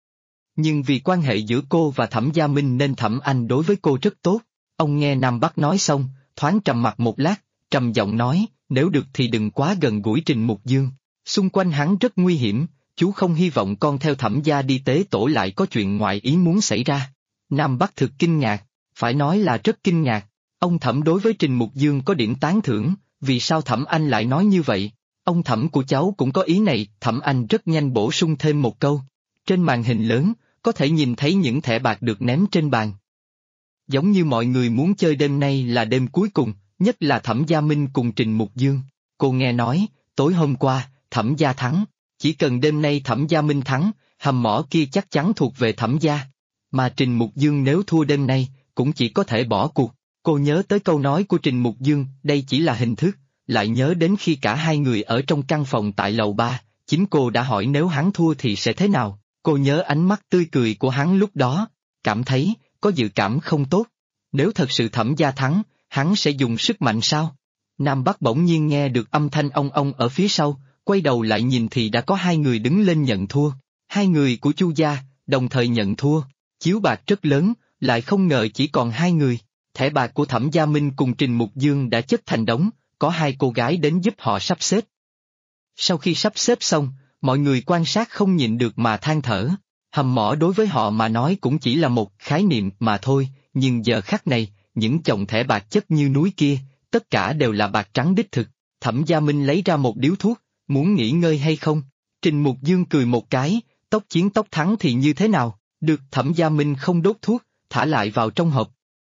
Nhưng vì quan hệ giữa cô và Thẩm Gia Minh nên Thẩm Anh đối với cô rất tốt. Ông nghe Nam Bắc nói xong, thoáng trầm mặt một lát, trầm giọng nói, nếu được thì đừng quá gần gũi Trình Mục Dương. Xung quanh hắn rất nguy hiểm, chú không hy vọng con theo Thẩm gia đi tế tổ lại có chuyện ngoại ý muốn xảy ra. Nam Bắc thực kinh ngạc, phải nói là rất kinh ngạc. Ông Thẩm đối với Trình Mục Dương có điểm tán thưởng, vì sao Thẩm Anh lại nói như vậy? Ông Thẩm của cháu cũng có ý này. Thẩm Anh rất nhanh bổ sung thêm một câu. Trên màn hình lớn, có thể nhìn thấy những thẻ bạc được ném trên bàn. Giống như mọi người muốn chơi đêm nay là đêm cuối cùng, nhất là Thẩm Gia Minh cùng Trình Mục Dương. Cô nghe nói, tối hôm qua, Thẩm gia thắng. Chỉ cần đêm nay Thẩm Gia Minh thắng, hầm mỏ kia chắc chắn thuộc về Thẩm gia. Mà Trình Mục Dương nếu thua đêm nay, cũng chỉ có thể bỏ cuộc. Cô nhớ tới câu nói của Trình Mục Dương, đây chỉ là hình thức, lại nhớ đến khi cả hai người ở trong căn phòng tại lầu 3, chính cô đã hỏi nếu hắn thua thì sẽ thế nào, cô nhớ ánh mắt tươi cười của hắn lúc đó, cảm thấy, có dự cảm không tốt. Nếu thật sự Thẩm gia thắng, hắn sẽ dùng sức mạnh sao? Nam Bắc bỗng nhiên nghe được âm thanh ong ong ở phía sau, quay đầu lại nhìn thì đã có hai người đứng lên nhận thua. Hai người của Chu gia, đồng thời nhận thua. Chiếu bạc rất lớn, lại không ngờ chỉ còn hai người. Thẻ bạc của Thẩm Gia Minh cùng Trình Mục Dương đã chất thành đống, có hai cô gái đến giúp họ sắp xếp. Sau khi sắp xếp xong, mọi người quan sát không nhịn được mà than thở. Hầm mỏ đối với họ mà nói cũng chỉ là một khái niệm mà thôi, nhưng giờ khắc này, những chồng thẻ bạc chất như núi kia, tất cả đều là bạc trắng đích thực. Thẩm Gia Minh lấy ra một điếu thuốc, muốn nghỉ ngơi hay không? Trình Mục Dương cười một cái, tốc chiến tốc thắng thì như thế nào? Được. Thẩm Gia Minh không đốt thuốc, thả lại vào trong hộp.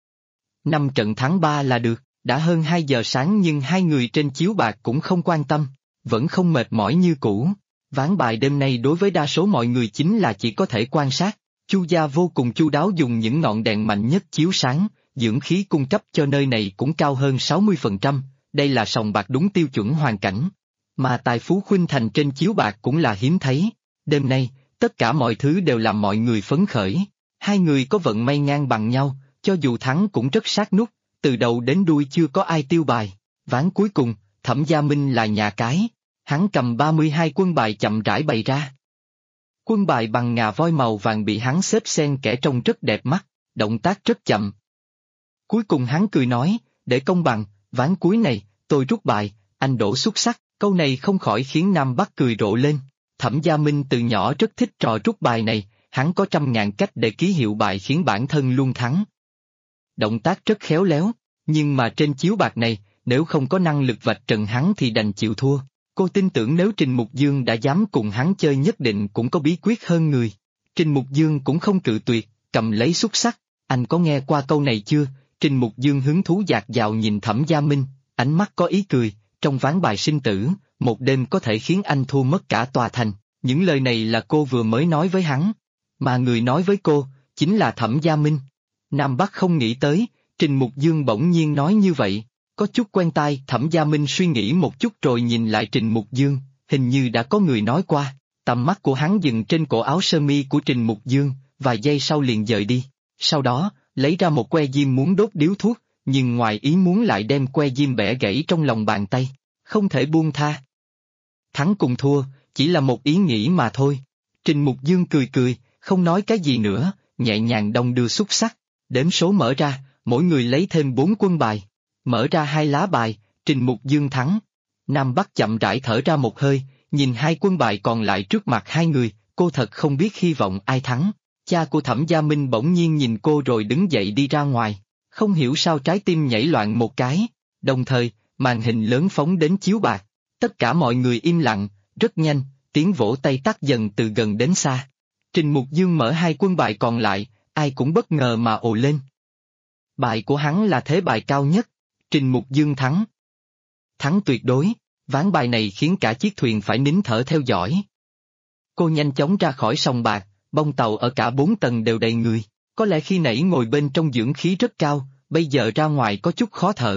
5 trận thắng 3 là được, đã hơn 2 giờ sáng nhưng hai người trên chiếu bạc cũng không quan tâm, vẫn không mệt mỏi như cũ. Ván bài đêm nay đối với đa số mọi người chính là chỉ có thể quan sát. Chu gia vô cùng chu đáo dùng những ngọn đèn mạnh nhất chiếu sáng, dưỡng khí cung cấp cho nơi này cũng cao hơn 60%, đây là sòng bạc đúng tiêu chuẩn hoàn cảnh. Mà tài phú khuynh thành trên chiếu bạc cũng là hiếm thấy. Đêm nay, tất cả mọi thứ đều làm mọi người phấn khởi. Hai người có vận may ngang bằng nhau, cho dù thắng cũng rất sát nút, từ đầu đến đuôi chưa có ai tiêu bài. Ván cuối cùng, Thẩm Gia Minh là nhà cái. Hắn cầm 32 quân bài chậm rãi bày ra. Quân bài bằng ngà voi màu vàng bị hắn xếp xen kẽ trông rất đẹp mắt, động tác rất chậm. Cuối cùng hắn cười nói, để công bằng, ván cuối này, tôi rút bài, anh đổ xuất sắc, câu này không khỏi khiến Nam Bắc cười rộ lên. Thẩm Gia Minh từ nhỏ rất thích trò rút bài này, hắn có 100.000 cách để ký hiệu bài khiến bản thân luôn thắng. Động tác rất khéo léo, nhưng mà trên chiếu bạc này, nếu không có năng lực vạch trần hắn thì đành chịu thua. Cô tin tưởng nếu Trình Mục Dương đã dám cùng hắn chơi nhất định cũng có bí quyết hơn người. Trình Mục Dương cũng không cự tuyệt, cầm lấy xúc xắc. Anh có nghe qua câu này chưa? Trình Mục Dương hứng thú dạt dào nhìn Thẩm Gia Minh, ánh mắt có ý cười, trong ván bài sinh tử, một đêm có thể khiến anh thua mất cả tòa thành. Những lời này là cô vừa mới nói với hắn, mà người nói với cô, chính là Thẩm Gia Minh. Nam Bắc không nghĩ tới, Trình Mục Dương bỗng nhiên nói như vậy. Có chút quen tai. Thẩm Gia Minh suy nghĩ một chút rồi nhìn lại Trình Mục Dương, hình như đã có người nói qua. Tầm mắt của hắn dừng trên cổ áo sơ mi của Trình Mục Dương, vài giây sau liền dời đi. Sau đó, lấy ra một que diêm muốn đốt điếu thuốc, nhưng ngoài ý muốn lại đem que diêm bẻ gãy trong lòng bàn tay. Không thể buông tha. Thắng cùng thua, chỉ là một ý nghĩ mà thôi. Trình Mục Dương cười cười, không nói cái gì nữa, nhẹ nhàng đong đưa xúc xắc. Đếm số mở ra, mỗi người lấy thêm 4 quân bài. Mở ra 2 lá bài, Trình Mục Dương thắng. Nam Bắc chậm rãi thở ra một hơi, nhìn 2 quân bài còn lại trước mặt hai người, cô thật không biết hy vọng ai thắng. Cha của Thẩm Gia Minh bỗng nhiên nhìn cô rồi đứng dậy đi ra ngoài, không hiểu sao trái tim nhảy loạn một cái, đồng thời, màn hình lớn phóng đến chiếu bạc. Tất cả mọi người im lặng, rất nhanh, tiếng vỗ tay tắt dần từ gần đến xa. Trình Mục Dương mở 2 quân bài còn lại, ai cũng bất ngờ mà ồ lên. Bài của hắn là thế bài cao nhất. Trình Mục Dương thắng. Thắng tuyệt đối, ván bài này khiến cả chiếc thuyền phải nín thở theo dõi. Cô nhanh chóng ra khỏi sòng bạc, bông tàu ở cả 4 tầng đều đầy người, có lẽ khi nãy ngồi bên trong dưỡng khí rất cao, bây giờ ra ngoài có chút khó thở.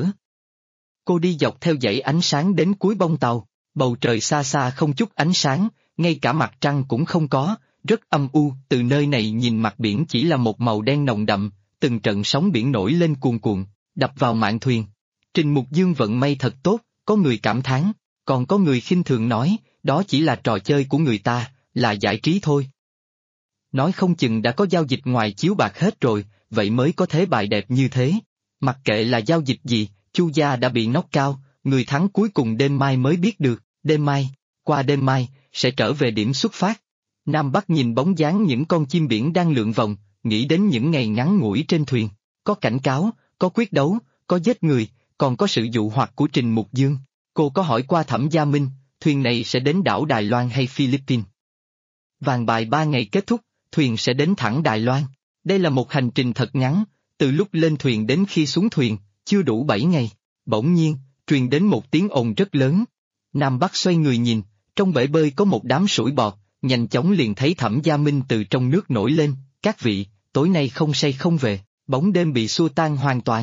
Cô đi dọc theo dãy ánh sáng đến cuối bông tàu, bầu trời xa xa không chút ánh sáng, ngay cả mặt trăng cũng không có, rất âm u, từ nơi này nhìn mặt biển chỉ là một màu đen nồng đậm, từng trận sóng biển nổi lên cuồn cuộn, đập vào mạn thuyền. Trình Mục Dương vận may thật tốt, có người cảm thán, còn có người khinh thường nói, đó chỉ là trò chơi của người ta, là giải trí thôi. Nói không chừng đã có giao dịch ngoài chiếu bạc hết rồi, vậy mới có thế bài đẹp như thế. Mặc kệ là giao dịch gì, Chu gia đã bị knock out, người thắng cuối cùng đêm mai mới biết được, đêm mai, qua đêm mai, sẽ trở về điểm xuất phát. Nam Bắc nhìn bóng dáng những con chim biển đang lượn vòng, nghĩ đến những ngày ngắn ngủi trên thuyền, có cảnh cáo, có quyết đấu, có giết người, còn có sự dụ hoặc của Trình Mục Dương. Cô có hỏi qua Thẩm Gia Minh, thuyền này sẽ đến đảo Đài Loan hay Philippines? Vàng bài 3 ngày kết thúc, thuyền sẽ đến thẳng Đài Loan. Đây là một hành trình thật ngắn, từ lúc lên thuyền đến khi xuống thuyền, chưa đủ 7 ngày. Bỗng nhiên, truyền đến một tiếng ồn rất lớn. Nam Bắc xoay người nhìn, trong bể bơi có một đám sủi bọt, nhanh chóng liền thấy Thẩm Gia Minh từ trong nước nổi lên. Các vị, tối nay không say không về, bóng đêm bị xua tan hoàn toàn.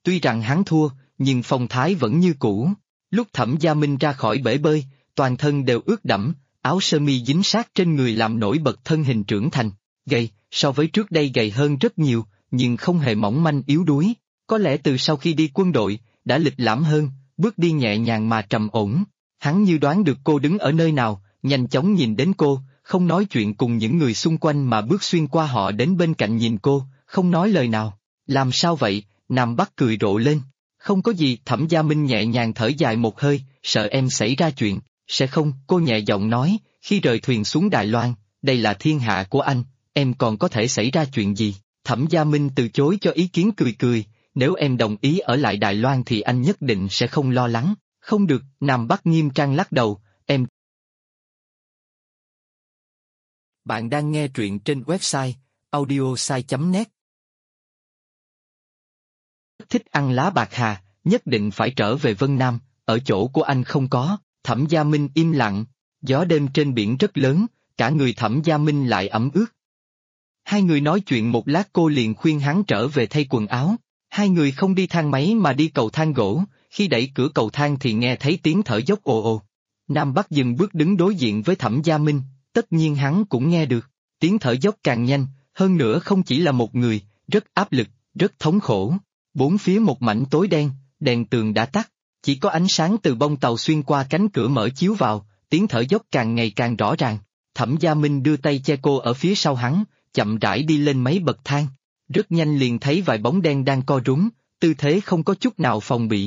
Tuy rằng hắn thua, nhưng phong thái vẫn như cũ. Lúc Thẩm Gia Minh ra khỏi bể bơi, toàn thân đều ướt đẫm, áo sơ mi dính sát trên người làm nổi bật thân hình trưởng thành, gầy, so với trước đây gầy hơn rất nhiều, nhưng không hề mỏng manh yếu đuối. Có lẽ từ sau khi đi quân đội, đã lịch lãm hơn, bước đi nhẹ nhàng mà trầm ổn. Hắn như đoán được cô đứng ở nơi nào, nhanh chóng nhìn đến cô, không nói chuyện cùng những người xung quanh mà bước xuyên qua họ đến bên cạnh nhìn cô, không nói lời nào. Làm sao vậy? Nam Bắc cười rộ lên. Không có gì, Thẩm Gia Minh nhẹ nhàng thở dài một hơi, sợ em xảy ra chuyện. Sẽ không, cô nhẹ giọng nói, khi rời thuyền xuống Đài Loan, đây là thiên hạ của anh, em còn có thể xảy ra chuyện gì? Thẩm Gia Minh từ chối cho ý kiến cười cười, nếu em đồng ý ở lại Đài Loan thì anh nhất định sẽ không lo lắng. Không được, Nam Bắc nghiêm trang lắc đầu, em. Bạn đang nghe truyện trên website audiosai.net. Thích ăn lá bạc hà, nhất định phải trở về Vân Nam, ở chỗ của anh không có. Thẩm Gia Minh im lặng, gió đêm trên biển rất lớn, cả người Thẩm Gia Minh lại ẩm ướt. Hai người nói chuyện một lát cô liền khuyên hắn trở về thay quần áo. Hai người không đi thang máy mà đi cầu thang gỗ, khi đẩy cửa cầu thang thì nghe thấy tiếng thở dốc ồ ồ. Nam Bắc dừng bước đứng đối diện với Thẩm Gia Minh, tất nhiên hắn cũng nghe được, tiếng thở dốc càng nhanh, hơn nữa không chỉ là một người, rất áp lực, rất thống khổ. Bốn phía một mảnh tối đen, đèn tường đã tắt, chỉ có ánh sáng từ bông tàu xuyên qua cánh cửa mở chiếu vào, tiếng thở dốc càng ngày càng rõ ràng. Thẩm Gia Minh đưa tay che cô ở phía sau hắn, chậm rãi đi lên mấy bậc thang. Rất nhanh liền thấy vài bóng đen đang co rúm, tư thế không có chút nào phòng bị.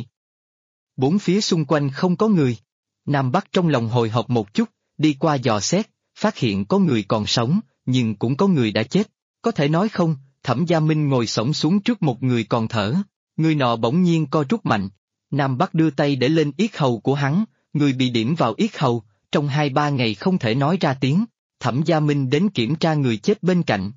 Bốn phía xung quanh không có người. Nam Bắc trong lòng hồi hộp một chút, đi qua dò xét, phát hiện có người còn sống, nhưng cũng có người đã chết. Có thể nói không? Thẩm Gia Minh ngồi xổm xuống trước một người còn thở, người nọ bỗng nhiên co rút mạnh. Nam Bắc đưa tay để lên yết hầu của hắn, người bị điểm vào yết hầu, trong 2-3 ngày không thể nói ra tiếng. Thẩm Gia Minh đến kiểm tra người chết bên cạnh.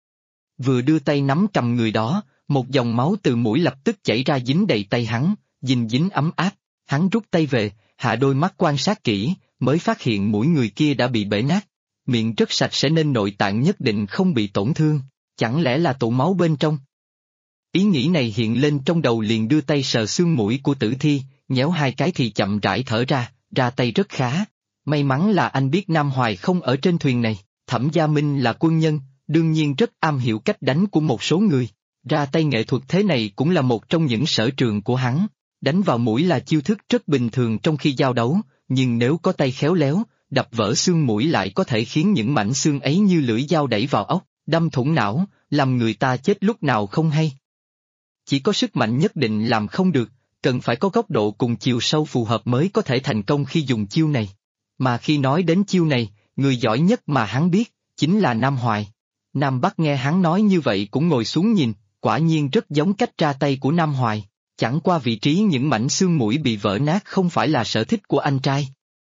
Vừa đưa tay nắm cầm người đó, một dòng máu từ mũi lập tức chảy ra dính đầy tay hắn, dính dính ấm áp. Hắn rút tay về, hạ đôi mắt quan sát kỹ, mới phát hiện mũi người kia đã bị bể nát. Miệng rất sạch sẽ nên nội tạng nhất định không bị tổn thương, chẳng lẽ là tụ máu bên trong? Ý nghĩ này hiện lên trong đầu liền đưa tay sờ xương mũi của tử thi, nhéo 2 cái thì chậm rãi thở ra tay rất khá. May mắn là anh biết Nam Hoài không ở trên thuyền này, Thẩm Gia Minh là quân nhân, đương nhiên rất am hiểu cách đánh của một số người. Ra tay nghệ thuật thế này cũng là một trong những sở trường của hắn. Đánh vào mũi là chiêu thức rất bình thường trong khi giao đấu, nhưng nếu có tay khéo léo, đập vỡ xương mũi lại có thể khiến những mảnh xương ấy như lưỡi dao đẩy vào óc, đâm thủng não, làm người ta chết lúc nào không hay. Chỉ có sức mạnh nhất định làm không được, cần phải có góc độ cùng chiều sâu phù hợp mới có thể thành công khi dùng chiêu này. Mà khi nói đến chiêu này, người giỏi nhất mà hắn biết, chính là Nam Hoài. Nam Bắc nghe hắn nói như vậy cũng ngồi xuống nhìn, quả nhiên rất giống cách ra tay của Nam Hoài. Chẳng qua vị trí những mảnh xương mũi bị vỡ nát không phải là sở thích của anh trai.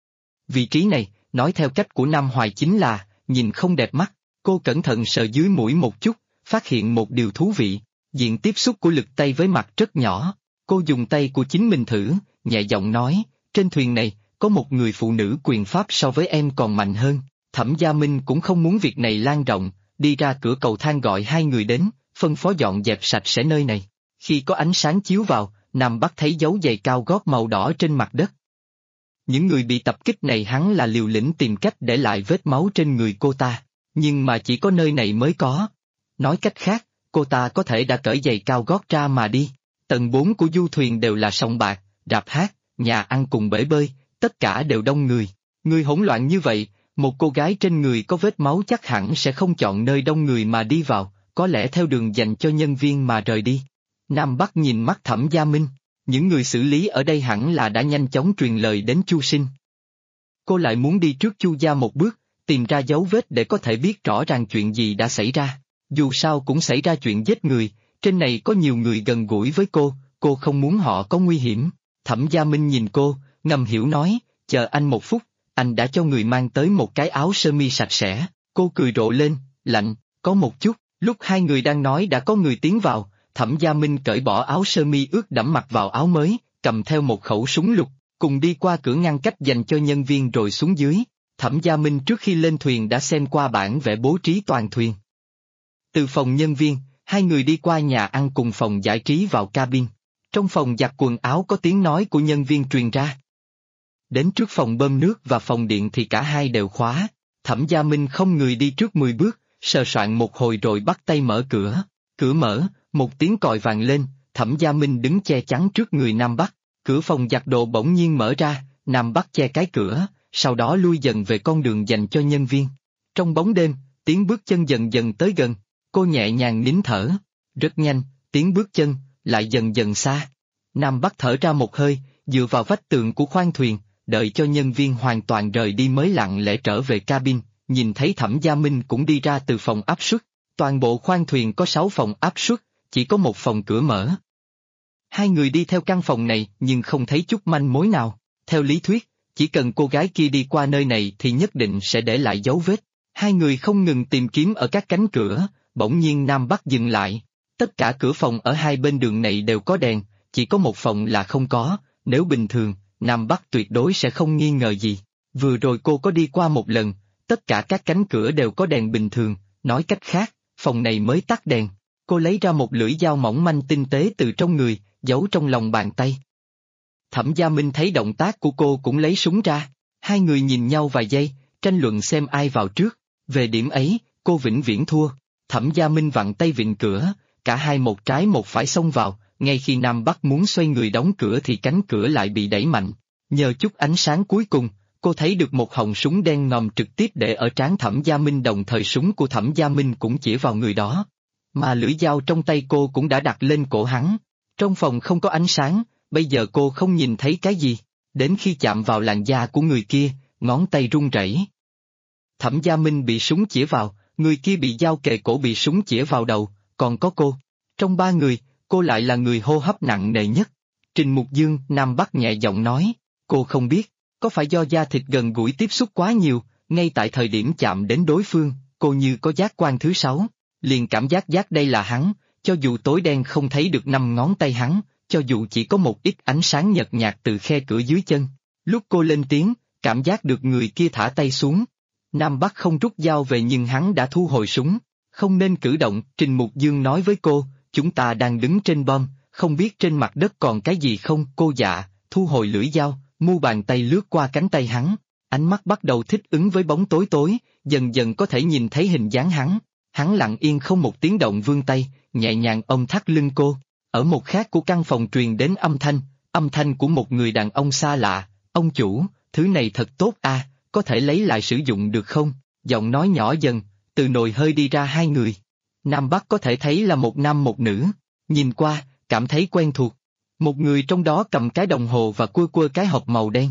Vị trí này, nói theo cách của Nam Hoài chính là, nhìn không đẹp mắt. Cô cẩn thận sờ dưới mũi một chút, phát hiện một điều thú vị, diện tiếp xúc của lực tay với mặt rất nhỏ. Cô dùng tay của chính mình thử, nhẹ giọng nói, trên thuyền này, có một người phụ nữ quyền pháp so với em còn mạnh hơn. Thẩm Gia Minh cũng không muốn việc này lan rộng, đi ra cửa cầu thang gọi 2 người đến, phân phó dọn dẹp sạch sẽ nơi này. Khi có ánh sáng chiếu vào, Nam Bắc thấy dấu giày cao gót màu đỏ trên mặt đất. Những người bị tập kích này hắn là liều lĩnh tìm cách để lại vết máu trên người cô ta, nhưng mà chỉ có nơi này mới có. Nói cách khác, cô ta có thể đã cởi giày cao gót ra mà đi. Tầng 4 của du thuyền đều là sòng bạc, rạp hát, nhà ăn cùng bể bơi, tất cả đều đông người. Người hỗn loạn như vậy, một cô gái trên người có vết máu chắc hẳn sẽ không chọn nơi đông người mà đi vào, có lẽ theo đường dành cho nhân viên mà rời đi. Nam Bắc nhìn mắt Thẩm Gia Minh, những người xử lý ở đây hẳn là đã nhanh chóng truyền lời đến Chu Sinh. Cô lại muốn đi trước Chu gia một bước, tìm ra dấu vết để có thể biết rõ ràng chuyện gì đã xảy ra. Dù sao cũng xảy ra chuyện giết người, trên này có nhiều người gần gũi với cô không muốn họ có nguy hiểm. Thẩm Gia Minh nhìn cô, ngầm hiểu nói, chờ anh một phút, anh đã cho người mang tới một cái áo sơ mi sạch sẽ. Cô cười rộ lên, lạnh, có một chút. Lúc hai người đang nói đã có người tiến vào, Thẩm Gia Minh cởi bỏ áo sơ mi ướt đẫm mặc vào áo mới, cầm theo một khẩu súng lục, cùng đi qua cửa ngăn cách dành cho nhân viên rồi xuống dưới. Thẩm Gia Minh trước khi lên thuyền đã xem qua bản vẽ bố trí toàn thuyền. Từ phòng nhân viên, hai người đi qua nhà ăn cùng phòng giải trí vào cabin. Trong phòng giặt quần áo có tiếng nói của nhân viên truyền ra. Đến trước phòng bơm nước và phòng điện thì cả hai đều khóa. Thẩm Gia Minh không người đi trước 10 bước, sờ soạn một hồi rồi bắt tay mở cửa. Cửa mở, một tiếng còi vang lên, Thẩm Gia Minh đứng che chắn trước người Nam Bắc. Cửa phòng giặt đồ bỗng nhiên mở ra, Nam Bắc che cái cửa, sau đó lui dần về con đường dành cho nhân viên. Trong bóng đêm, tiếng bước chân dần dần tới gần, cô nhẹ nhàng nín thở. Rất nhanh, tiếng bước chân, lại dần dần xa. Nam Bắc thở ra một hơi, dựa vào vách tường của khoang thuyền, đợi cho nhân viên hoàn toàn rời đi mới lặng lẽ trở về cabin, nhìn thấy Thẩm Gia Minh cũng đi ra từ phòng áp suất. Toàn bộ khoang thuyền có 6 phòng áp suất, chỉ có một phòng cửa mở. Hai người đi theo căn phòng này nhưng không thấy chút manh mối nào. Theo lý thuyết, chỉ cần cô gái kia đi qua nơi này thì nhất định sẽ để lại dấu vết. Hai người không ngừng tìm kiếm ở các cánh cửa, bỗng nhiên Nam Bắc dừng lại. Tất cả cửa phòng ở hai bên đường này đều có đèn, chỉ có một phòng là không có, nếu bình thường, Nam Bắc tuyệt đối sẽ không nghi ngờ gì. Vừa rồi cô có đi qua một lần, tất cả các cánh cửa đều có đèn bình thường, nói cách khác, phòng này mới tắt đèn. Cô lấy ra một lưỡi dao mỏng manh tinh tế từ trong người, giấu trong lòng bàn tay. Thẩm Gia Minh thấy động tác của cô cũng lấy súng ra, hai người nhìn nhau vài giây, tranh luận xem ai vào trước, về điểm ấy, cô vĩnh viễn thua. Thẩm Gia Minh vặn tay vịn cửa, cả hai một trái một phải xông vào, ngay khi Nam Bắc muốn xoay người đóng cửa thì cánh cửa lại bị đẩy mạnh. Nhờ chút ánh sáng cuối cùng, cô thấy được một họng súng đen ngòm trực tiếp để ở trán Thẩm Gia Minh, đồng thời súng của Thẩm Gia Minh cũng chỉ vào người đó. Mà lưỡi dao trong tay cô cũng đã đặt lên cổ hắn. Trong phòng không có ánh sáng, bây giờ cô không nhìn thấy cái gì, đến khi chạm vào làn da của người kia, ngón tay run rẩy. Thẩm Gia Minh bị súng chĩa vào, người kia bị dao kề cổ bị súng chĩa vào đầu, còn có cô. Trong ba người, cô lại là người hô hấp nặng nề nhất. Trình Mục Dương, Nam Bắc nhẹ giọng nói, cô không biết, có phải do da thịt gần gũi tiếp xúc quá nhiều, ngay tại thời điểm chạm đến đối phương, cô như có giác quan thứ 6, liền cảm giác đây là hắn, cho dù tối đen không thấy được 5 ngón tay hắn, cho dù chỉ có một ít ánh sáng nhợt nhạt từ khe cửa dưới chân. Lúc cô lên tiếng, cảm giác được người kia thả tay xuống. Nam Bắc không rút dao về nhưng hắn đã thu hồi súng. Không nên cử động, Trình Mục Dương nói với cô, chúng ta đang đứng trên bom, không biết trên mặt đất còn cái gì không. Cô dạ, thu hồi lưỡi dao, mu bàn tay lướt qua cánh tay hắn, ánh mắt bắt đầu thích ứng với bóng tối tối, dần dần có thể nhìn thấy hình dáng hắn. Hắn lặng yên không một tiếng động vươn tay, nhẹ nhàng ôm thắt lưng cô. Ở một khác của căn phòng truyền đến âm thanh của một người đàn ông xa lạ, ông chủ, thứ này thật tốt à, có thể lấy lại sử dụng được không? Giọng nói nhỏ dần, từ nồi hơi đi ra hai người. Nam Bắc có thể thấy là một nam một nữ, nhìn qua, cảm thấy quen thuộc. Một người trong đó cầm cái đồng hồ và cua cái hộp màu đen.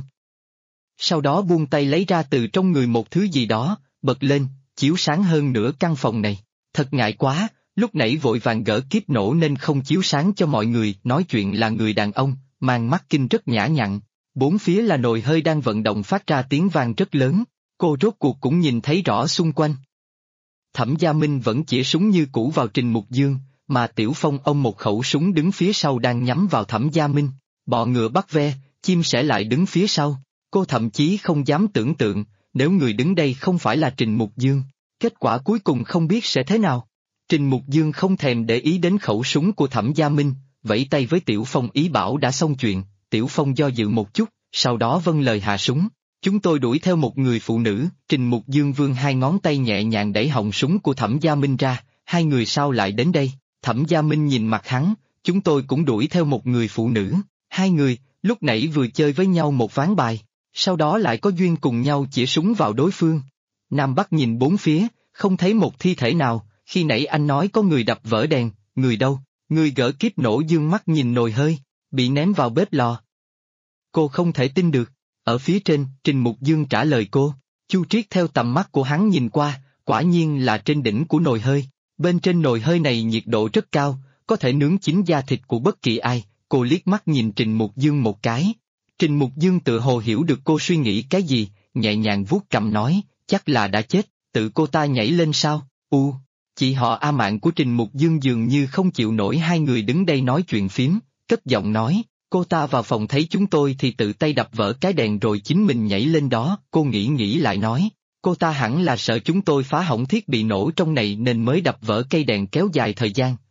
Sau đó buông tay lấy ra từ trong người một thứ gì đó, bật lên, chiếu sáng hơn nửa căn phòng này. Thật ngại quá, lúc nãy vội vàng gỡ kíp nổ nên không chiếu sáng cho mọi người. Nói chuyện là người đàn ông, mang mắt kinh rất nhã nhặn. Bốn phía là nồi hơi đang vận động phát ra tiếng vang rất lớn, cô rốt cuộc cũng nhìn thấy rõ xung quanh. Thẩm Gia Minh vẫn chĩa súng như cũ vào Trình Mục Dương, mà Tiểu Phong ôm một khẩu súng đứng phía sau đang nhắm vào Thẩm Gia Minh. Bọ ngựa bắt ve, chim sẻ lại đứng phía sau. Cô thậm chí không dám tưởng tượng, nếu người đứng đây không phải là Trình Mục Dương, kết quả cuối cùng không biết sẽ thế nào. Trình Mục Dương không thèm để ý đến khẩu súng của Thẩm Gia Minh, vẫy tay với Tiểu Phong ý bảo đã xong chuyện. Tiểu Phong do dự một chút, sau đó vâng lời hạ súng. Chúng tôi đuổi theo một người phụ nữ. Trình Mục Dương vươn hai ngón tay nhẹ nhàng đẩy họng súng của Thẩm Gia Minh ra, hai người sao lại đến đây? Thẩm Gia Minh nhìn mặt hắn, chúng tôi cũng đuổi theo một người phụ nữ, hai người, lúc nãy vừa chơi với nhau một ván bài, sau đó lại có duyên cùng nhau chĩa súng vào đối phương. Nam Bắc nhìn bốn phía, không thấy một thi thể nào, khi nãy anh nói có người đập vỡ đèn, người đâu? Người gỡ kíp nổ dương mắt nhìn nồi hơi, bị ném vào bếp lò. Cô không thể tin được, ở phía trên, Trình Mục Dương trả lời cô. Chu Triết theo tầm mắt của hắn nhìn qua, quả nhiên là trên đỉnh của nồi hơi. Bên trên nồi hơi này nhiệt độ rất cao, có thể nướng chín da thịt của bất kỳ ai. Cô liếc mắt nhìn Trình Mục Dương một cái. Trình Mục Dương tự hồ hiểu được cô suy nghĩ cái gì, nhẹ nhàng vuốt cằm nói, chắc là đã chết, tự cô ta nhảy lên sao? Chị họ A Mạn của Trình Mục Dương dường như không chịu nổi hai người đứng đây nói chuyện phím, cất giọng nói, cô ta vào phòng thấy chúng tôi thì tự tay đập vỡ cái đèn rồi chính mình nhảy lên đó. Cô nghĩ lại nói, cô ta hẳn là sợ chúng tôi phá hỏng thiết bị nổ trong này nên mới đập vỡ cây đèn kéo dài thời gian,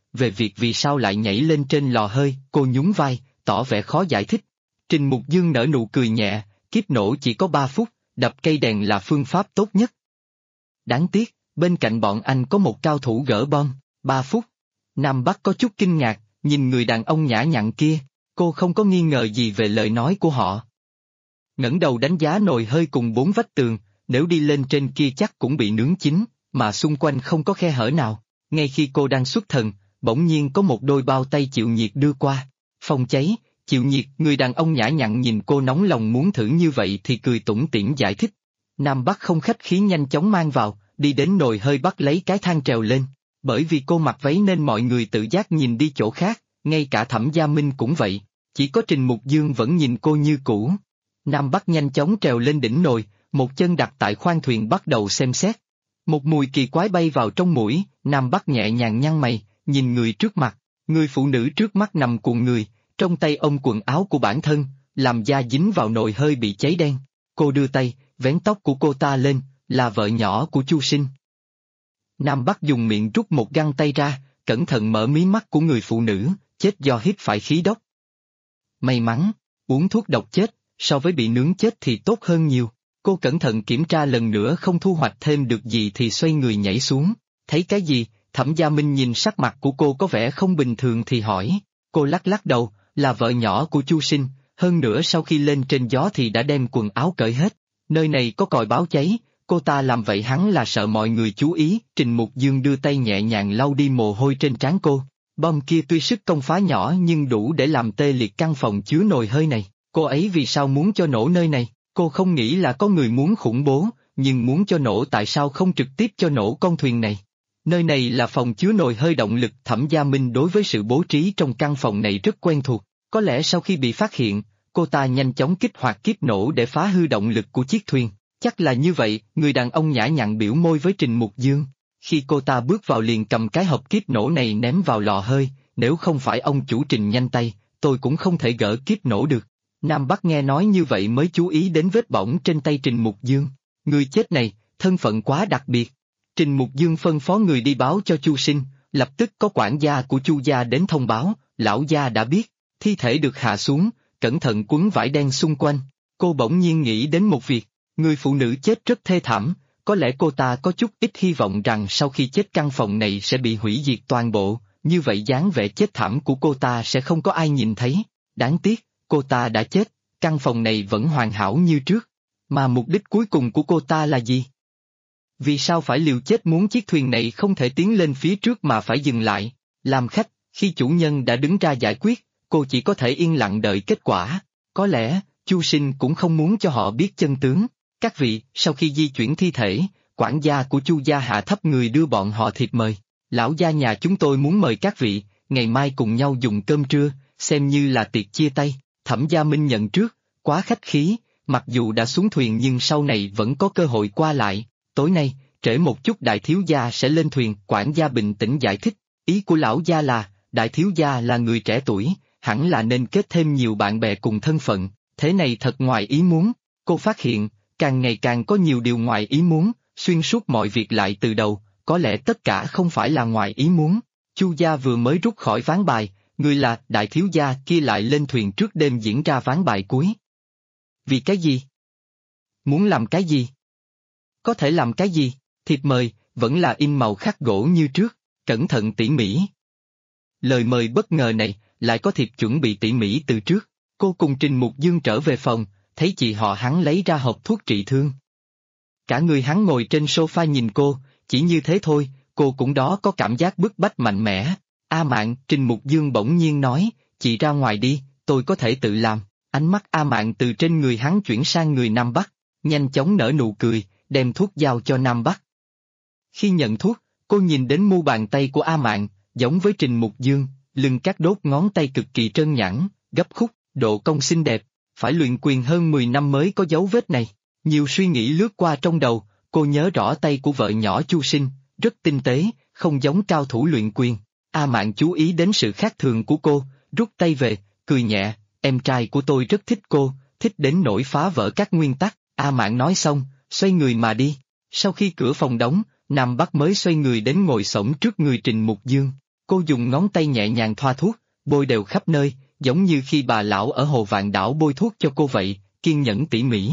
về việc vì sao lại nhảy lên trên lò hơi, cô nhún vai, tỏ vẻ khó giải thích. Trình Mục Dương nở nụ cười nhẹ, kiếp nổ chỉ có 3 phút, đập cây đèn là phương pháp tốt nhất. Đáng tiếc, bên cạnh bọn anh có một cao thủ gỡ bom, 3 phút. Nam Bắc có chút kinh ngạc, nhìn người đàn ông nhã nhặn kia, cô không có nghi ngờ gì về lời nói của họ. Ngẩng đầu đánh giá nồi hơi cùng 4 vách tường, nếu đi lên trên kia chắc cũng bị nướng chín, mà xung quanh không có khe hở nào. Ngay khi cô đang xuất thần, bỗng nhiên có một đôi bao tay chịu nhiệt đưa qua. Phòng cháy, chịu nhiệt, người đàn ông nhã nhặn nhìn cô nóng lòng muốn thử như vậy thì cười tủm tỉm giải thích. Nam Bắc không khách khí nhanh chóng mang vào, đi đến nồi hơi bắt lấy cái thang trèo lên. Bởi vì cô mặc váy nên mọi người tự giác nhìn đi chỗ khác, ngay cả Thẩm Gia Minh cũng vậy. Chỉ có Trình Mục Dương vẫn nhìn cô như cũ. Nam Bắc nhanh chóng trèo lên đỉnh nồi, một chân đặt tại khoang thuyền bắt đầu xem xét. Một mùi kỳ quái bay vào trong mũi, Nam Bắc nhẹ nhàng nhăn mày, nhìn người trước mặt. Người phụ nữ trước mắt nằm cuộn người, trong tay ôm quần áo của bản thân, làm da dính vào nồi hơi bị cháy đen. Cô đưa tay, vén tóc của cô ta lên, là vợ nhỏ của Chu Sinh. Nam Bắc dùng miệng rút một găng tay ra, cẩn thận mở mí mắt của người phụ nữ, chết do hít phải khí độc. May mắn, uống thuốc độc chết, so với bị nướng chết thì tốt hơn nhiều. Cô cẩn thận kiểm tra lần nữa không thu hoạch thêm được gì thì xoay người nhảy xuống. Thấy cái gì? Thẩm Gia Minh nhìn sắc mặt của cô có vẻ không bình thường thì hỏi. Cô lắc lắc đầu, là vợ nhỏ của Chu Sinh, hơn nữa sau khi lên trên gió thì đã đem quần áo cởi hết. Nơi này có còi báo cháy, cô ta làm vậy hắn là sợ mọi người chú ý. Trình Mục Dương đưa tay nhẹ nhàng lau đi mồ hôi trên trán cô. Bom kia tuy sức công phá nhỏ nhưng đủ để làm tê liệt căn phòng chứa nồi hơi này. Cô ấy vì sao muốn cho nổ nơi này? Cô không nghĩ là có người muốn khủng bố, nhưng muốn cho nổ tại sao không trực tiếp cho nổ con thuyền này? Nơi này là phòng chứa nồi hơi động lực. Thẩm Gia Minh đối với sự bố trí trong căn phòng này rất quen thuộc. Có lẽ sau khi bị phát hiện, cô ta nhanh chóng kích hoạt kiếp nổ để phá hư động lực của chiếc thuyền. Chắc là như vậy, người đàn ông nhã nhặn biểu môi với Trình Mục Dương. Khi cô ta bước vào liền cầm cái hộp kiếp nổ này ném vào lò hơi, nếu không phải ông chủ Trình nhanh tay, tôi cũng không thể gỡ kiếp nổ được. Nam Bắc nghe nói như vậy mới chú ý đến vết bỏng trên tay Trình Mục Dương. Người chết này, thân phận quá đặc biệt. Trình Mục Dương phân phó người đi báo cho Chu Sinh, lập tức có quản gia của Chu gia đến thông báo, lão gia đã biết, thi thể được hạ xuống, cẩn thận quấn vải đen xung quanh. Cô bỗng nhiên nghĩ đến một việc, người phụ nữ chết rất thê thảm, có lẽ cô ta có chút ít hy vọng rằng sau khi chết căn phòng này sẽ bị hủy diệt toàn bộ, như vậy dáng vẻ chết thảm của cô ta sẽ không có ai nhìn thấy. Đáng tiếc, cô ta đã chết, căn phòng này vẫn hoàn hảo như trước. Mà mục đích cuối cùng của cô ta là gì? Vì sao phải liều chết muốn chiếc thuyền này không thể tiến lên phía trước mà phải dừng lại? Làm khách, khi chủ nhân đã đứng ra giải quyết, cô chỉ có thể yên lặng đợi kết quả. Có lẽ, Chu Sinh cũng không muốn cho họ biết chân tướng. Các vị, sau khi di chuyển thi thể, quản gia của Chu gia hạ thấp người đưa bọn họ thiệp mời. Lão gia nhà chúng tôi muốn mời các vị, ngày mai cùng nhau dùng cơm trưa, xem như là tiệc chia tay. Thẩm Gia Minh nhận trước, quá khách khí, mặc dù đã xuống thuyền nhưng sau này vẫn có cơ hội qua lại. Tối nay, trễ một chút đại thiếu gia sẽ lên thuyền. Quản gia bình tĩnh giải thích, ý của lão gia là, đại thiếu gia là người trẻ tuổi, hẳn là nên kết thêm nhiều bạn bè cùng thân phận, thế này thật ngoài ý muốn. Cô phát hiện, càng ngày càng có nhiều điều ngoài ý muốn, xuyên suốt mọi việc lại từ đầu, có lẽ tất cả không phải là ngoài ý muốn. Chu gia vừa mới rút khỏi ván bài, người là đại thiếu gia kia lại lên thuyền trước đêm diễn ra ván bài cuối. Vì cái gì? Muốn làm cái gì? Có thể làm cái gì? Thiệp mời, vẫn là in màu khắc gỗ như trước, cẩn thận tỉ mỉ. Lời mời bất ngờ này, lại có thiệp chuẩn bị tỉ mỉ từ trước. Cô cùng Trình Mục Dương trở về phòng, thấy chị họ hắn lấy ra hộp thuốc trị thương. Cả người hắn ngồi trên sofa nhìn cô, chỉ như thế thôi, cô cũng đó có cảm giác bức bách mạnh mẽ. A Mạn, Trình Mục Dương bỗng nhiên nói, chị ra ngoài đi, tôi có thể tự làm. Ánh mắt A Mạn từ trên người hắn chuyển sang người Nam Bắc, nhanh chóng nở nụ cười, đem thuốc giao cho Nam Bắc. Khi nhận thuốc, cô nhìn đến mu bàn tay của A Mạn, giống với Trình Mục Dương, lưng các đốt ngón tay cực kỳ trơn nhẵn, gấp khúc, độ cong xinh đẹp, phải luyện quyền hơn 10 năm mới có dấu vết này. Nhiều suy nghĩ lướt qua trong đầu, cô nhớ rõ tay của vợ nhỏ Chu Sinh, rất tinh tế, không giống cao thủ luyện quyền. A Mạn chú ý đến sự khác thường của cô, rút tay về, cười nhẹ, em trai của tôi rất thích cô, thích đến nỗi phá vỡ các nguyên tắc. A Mạn nói xong, xoay người mà đi. Sau khi cửa phòng đóng, Nam Bắc mới xoay người đến ngồi xổm trước người Trình Mục Dương. Cô dùng ngón tay nhẹ nhàng thoa thuốc, bôi đều khắp nơi, giống như khi bà lão ở Hồ Vạn Đảo bôi thuốc cho cô vậy, kiên nhẫn tỉ mỉ.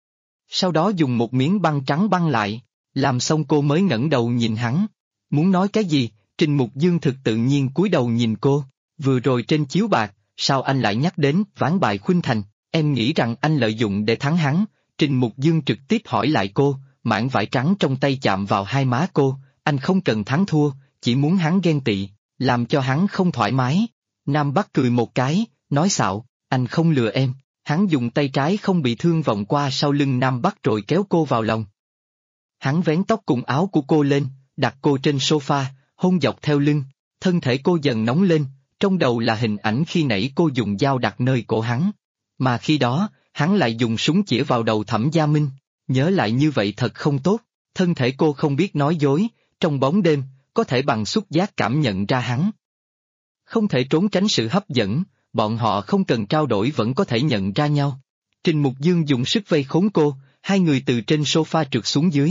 Sau đó dùng một miếng băng trắng băng lại, làm xong cô mới ngẩng đầu nhìn hắn. Muốn nói cái gì, Trình Mục Dương thực tự nhiên cúi đầu nhìn cô, vừa rồi trên chiếu bạc, sao anh lại nhắc đến ván bài khuynh thành, em nghĩ rằng anh lợi dụng để thắng hắn. Trình Mục Dương trực tiếp hỏi lại cô, mảng vải trắng trong tay chạm vào hai má cô, anh không cần thắng thua, chỉ muốn hắn ghen tị, làm cho hắn không thoải mái. Nam Bắc cười một cái, nói xạo, anh không lừa em. Hắn dùng tay trái không bị thương vòng qua sau lưng Nam Bắc rồi kéo cô vào lòng. Hắn vén tóc cùng áo của cô lên, đặt cô trên sofa, hôn dọc theo lưng, thân thể cô dần nóng lên, trong đầu là hình ảnh khi nãy cô dùng dao đặt nơi cổ hắn. Mà khi đó, hắn lại dùng súng chĩa vào đầu Thẩm Gia Minh, nhớ lại như vậy thật không tốt, thân thể cô không biết nói dối, trong bóng đêm, có thể bằng xúc giác cảm nhận ra hắn. Không thể trốn tránh sự hấp dẫn, bọn họ không cần trao đổi vẫn có thể nhận ra nhau. Trình Mục Dương dùng sức vây khốn cô, hai người từ trên sofa trượt xuống dưới.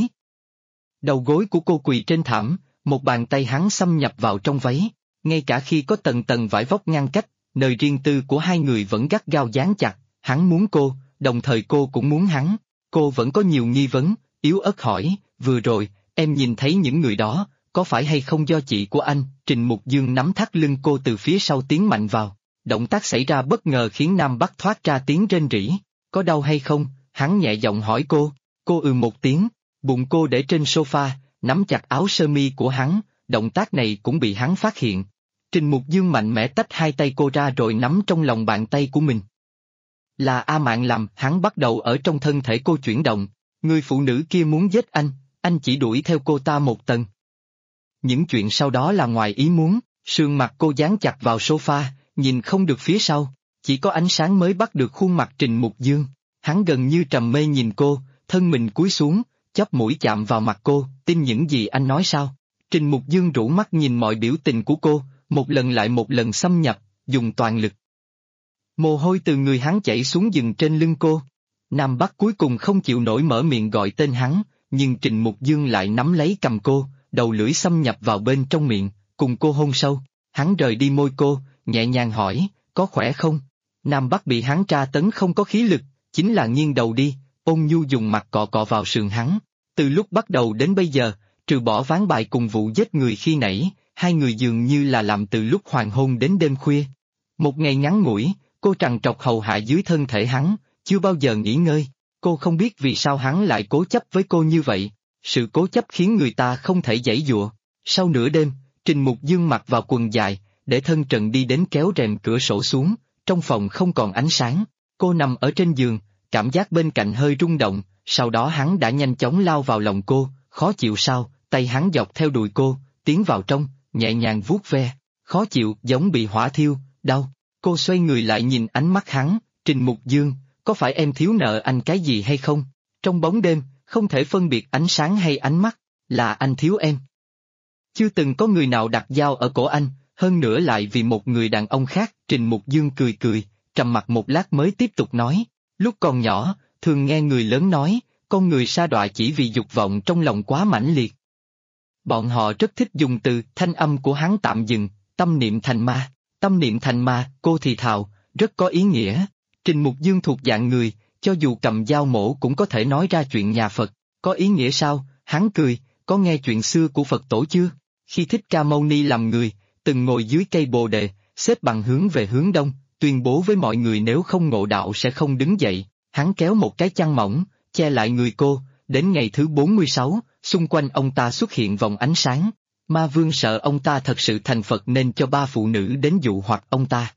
Đầu gối của cô quỳ trên thảm, một bàn tay hắn xâm nhập vào trong váy, ngay cả khi có tầng tầng vải vóc ngăn cách, nơi riêng tư của hai người vẫn gắt gao dán chặt, hắn muốn cô, đồng thời cô cũng muốn hắn. Cô vẫn có nhiều nghi vấn, yếu ớt hỏi, vừa rồi, em nhìn thấy những người đó, có phải hay không do chị của anh? Trình Mục Dương nắm thắt lưng cô từ phía sau tiến mạnh vào, động tác xảy ra bất ngờ khiến Nam Bắc thoát ra tiếng rên rỉ, có đau hay không? Hắn nhẹ giọng hỏi cô một tiếng, bụng cô để trên sofa, nắm chặt áo sơ mi của hắn, động tác này cũng bị hắn phát hiện. Trình Mục Dương mạnh mẽ tách hai tay cô ra rồi nắm trong lòng bàn tay của mình. Là A Mạn làm, hắn bắt đầu ở trong thân thể cô chuyển động, người phụ nữ kia muốn giết anh chỉ đuổi theo cô ta một tầng. Những chuyện sau đó là ngoài ý muốn, sườn mặt cô dán chặt vào sofa, nhìn không được phía sau, chỉ có ánh sáng mới bắt được khuôn mặt Trình Mục Dương. Hắn gần như trầm mê nhìn cô, thân mình cúi xuống, chóp mũi chạm vào mặt cô, tin những gì anh nói sao? Trình Mục Dương rũ mắt nhìn mọi biểu tình của cô, một lần lại một lần xâm nhập, dùng toàn lực. Mồ hôi từ người hắn chảy xuống dừng trên lưng cô. Nam Bắc cuối cùng không chịu nổi mở miệng gọi tên hắn, nhưng Trình Mục Dương lại nắm lấy cầm cô, đầu lưỡi xâm nhập vào bên trong miệng, cùng cô hôn sâu. Hắn rời đi môi cô, nhẹ nhàng hỏi, có khỏe không? Nam Bắc bị hắn tra tấn không có khí lực, chính là nghiêng đầu đi, ôn nhu dùng mặt cọ cọ vào sườn hắn. Từ lúc bắt đầu đến bây giờ, trừ bỏ ván bài cùng vụ giết người khi nãy, hai người dường như là làm từ lúc hoàng hôn đến đêm khuya. Một ngày ngắn ngủi, cô trằn trọc hầu hạ dưới thân thể hắn, chưa bao giờ nghỉ ngơi. Cô không biết vì sao hắn lại cố chấp với cô như vậy, sự cố chấp khiến người ta không thể giãy giụa. Sau nửa đêm, Trình Mục Dương mặc vào quần dài, để thân trần đi đến kéo rèm cửa sổ xuống, trong phòng không còn ánh sáng, cô nằm ở trên giường, cảm giác bên cạnh hơi rung động, sau đó hắn đã nhanh chóng lao vào lòng cô, khó chịu sao, tay hắn dọc theo đùi cô, tiến vào trong, nhẹ nhàng vuốt ve, khó chịu giống bị hỏa thiêu, đau. Cô xoay người lại nhìn ánh mắt hắn, Trình Mục Dương, có phải em thiếu nợ anh cái gì hay không? Trong bóng đêm, không thể phân biệt ánh sáng hay ánh mắt, là anh thiếu em. Chưa từng có người nào đặt dao ở cổ anh, hơn nữa lại vì một người đàn ông khác. Trình Mục Dương cười cười, trầm mặc một lát mới tiếp tục nói, lúc còn nhỏ, thường nghe người lớn nói, con người sa đọa chỉ vì dục vọng trong lòng quá mãnh liệt. Bọn họ rất thích dùng từ, thanh âm của hắn tạm dừng, tâm niệm thành ma. Tâm niệm thành ma, cô thì thào, rất có ý nghĩa. Trình Mục Dương thuộc dạng người, cho dù cầm dao mổ cũng có thể nói ra chuyện nhà Phật, có ý nghĩa sao? Hắn cười, có nghe chuyện xưa của Phật tổ chưa? Khi Thích Ca Mâu Ni làm người, từng ngồi dưới cây Bồ Đề, xếp bằng hướng về hướng đông, tuyên bố với mọi người nếu không ngộ đạo sẽ không đứng dậy. Hắn kéo một cái chăn mỏng, che lại người cô, đến ngày thứ 46, xung quanh ông ta xuất hiện vòng ánh sáng. Ma Vương sợ ông ta thật sự thành Phật nên cho 3 phụ nữ đến dụ hoặc ông ta.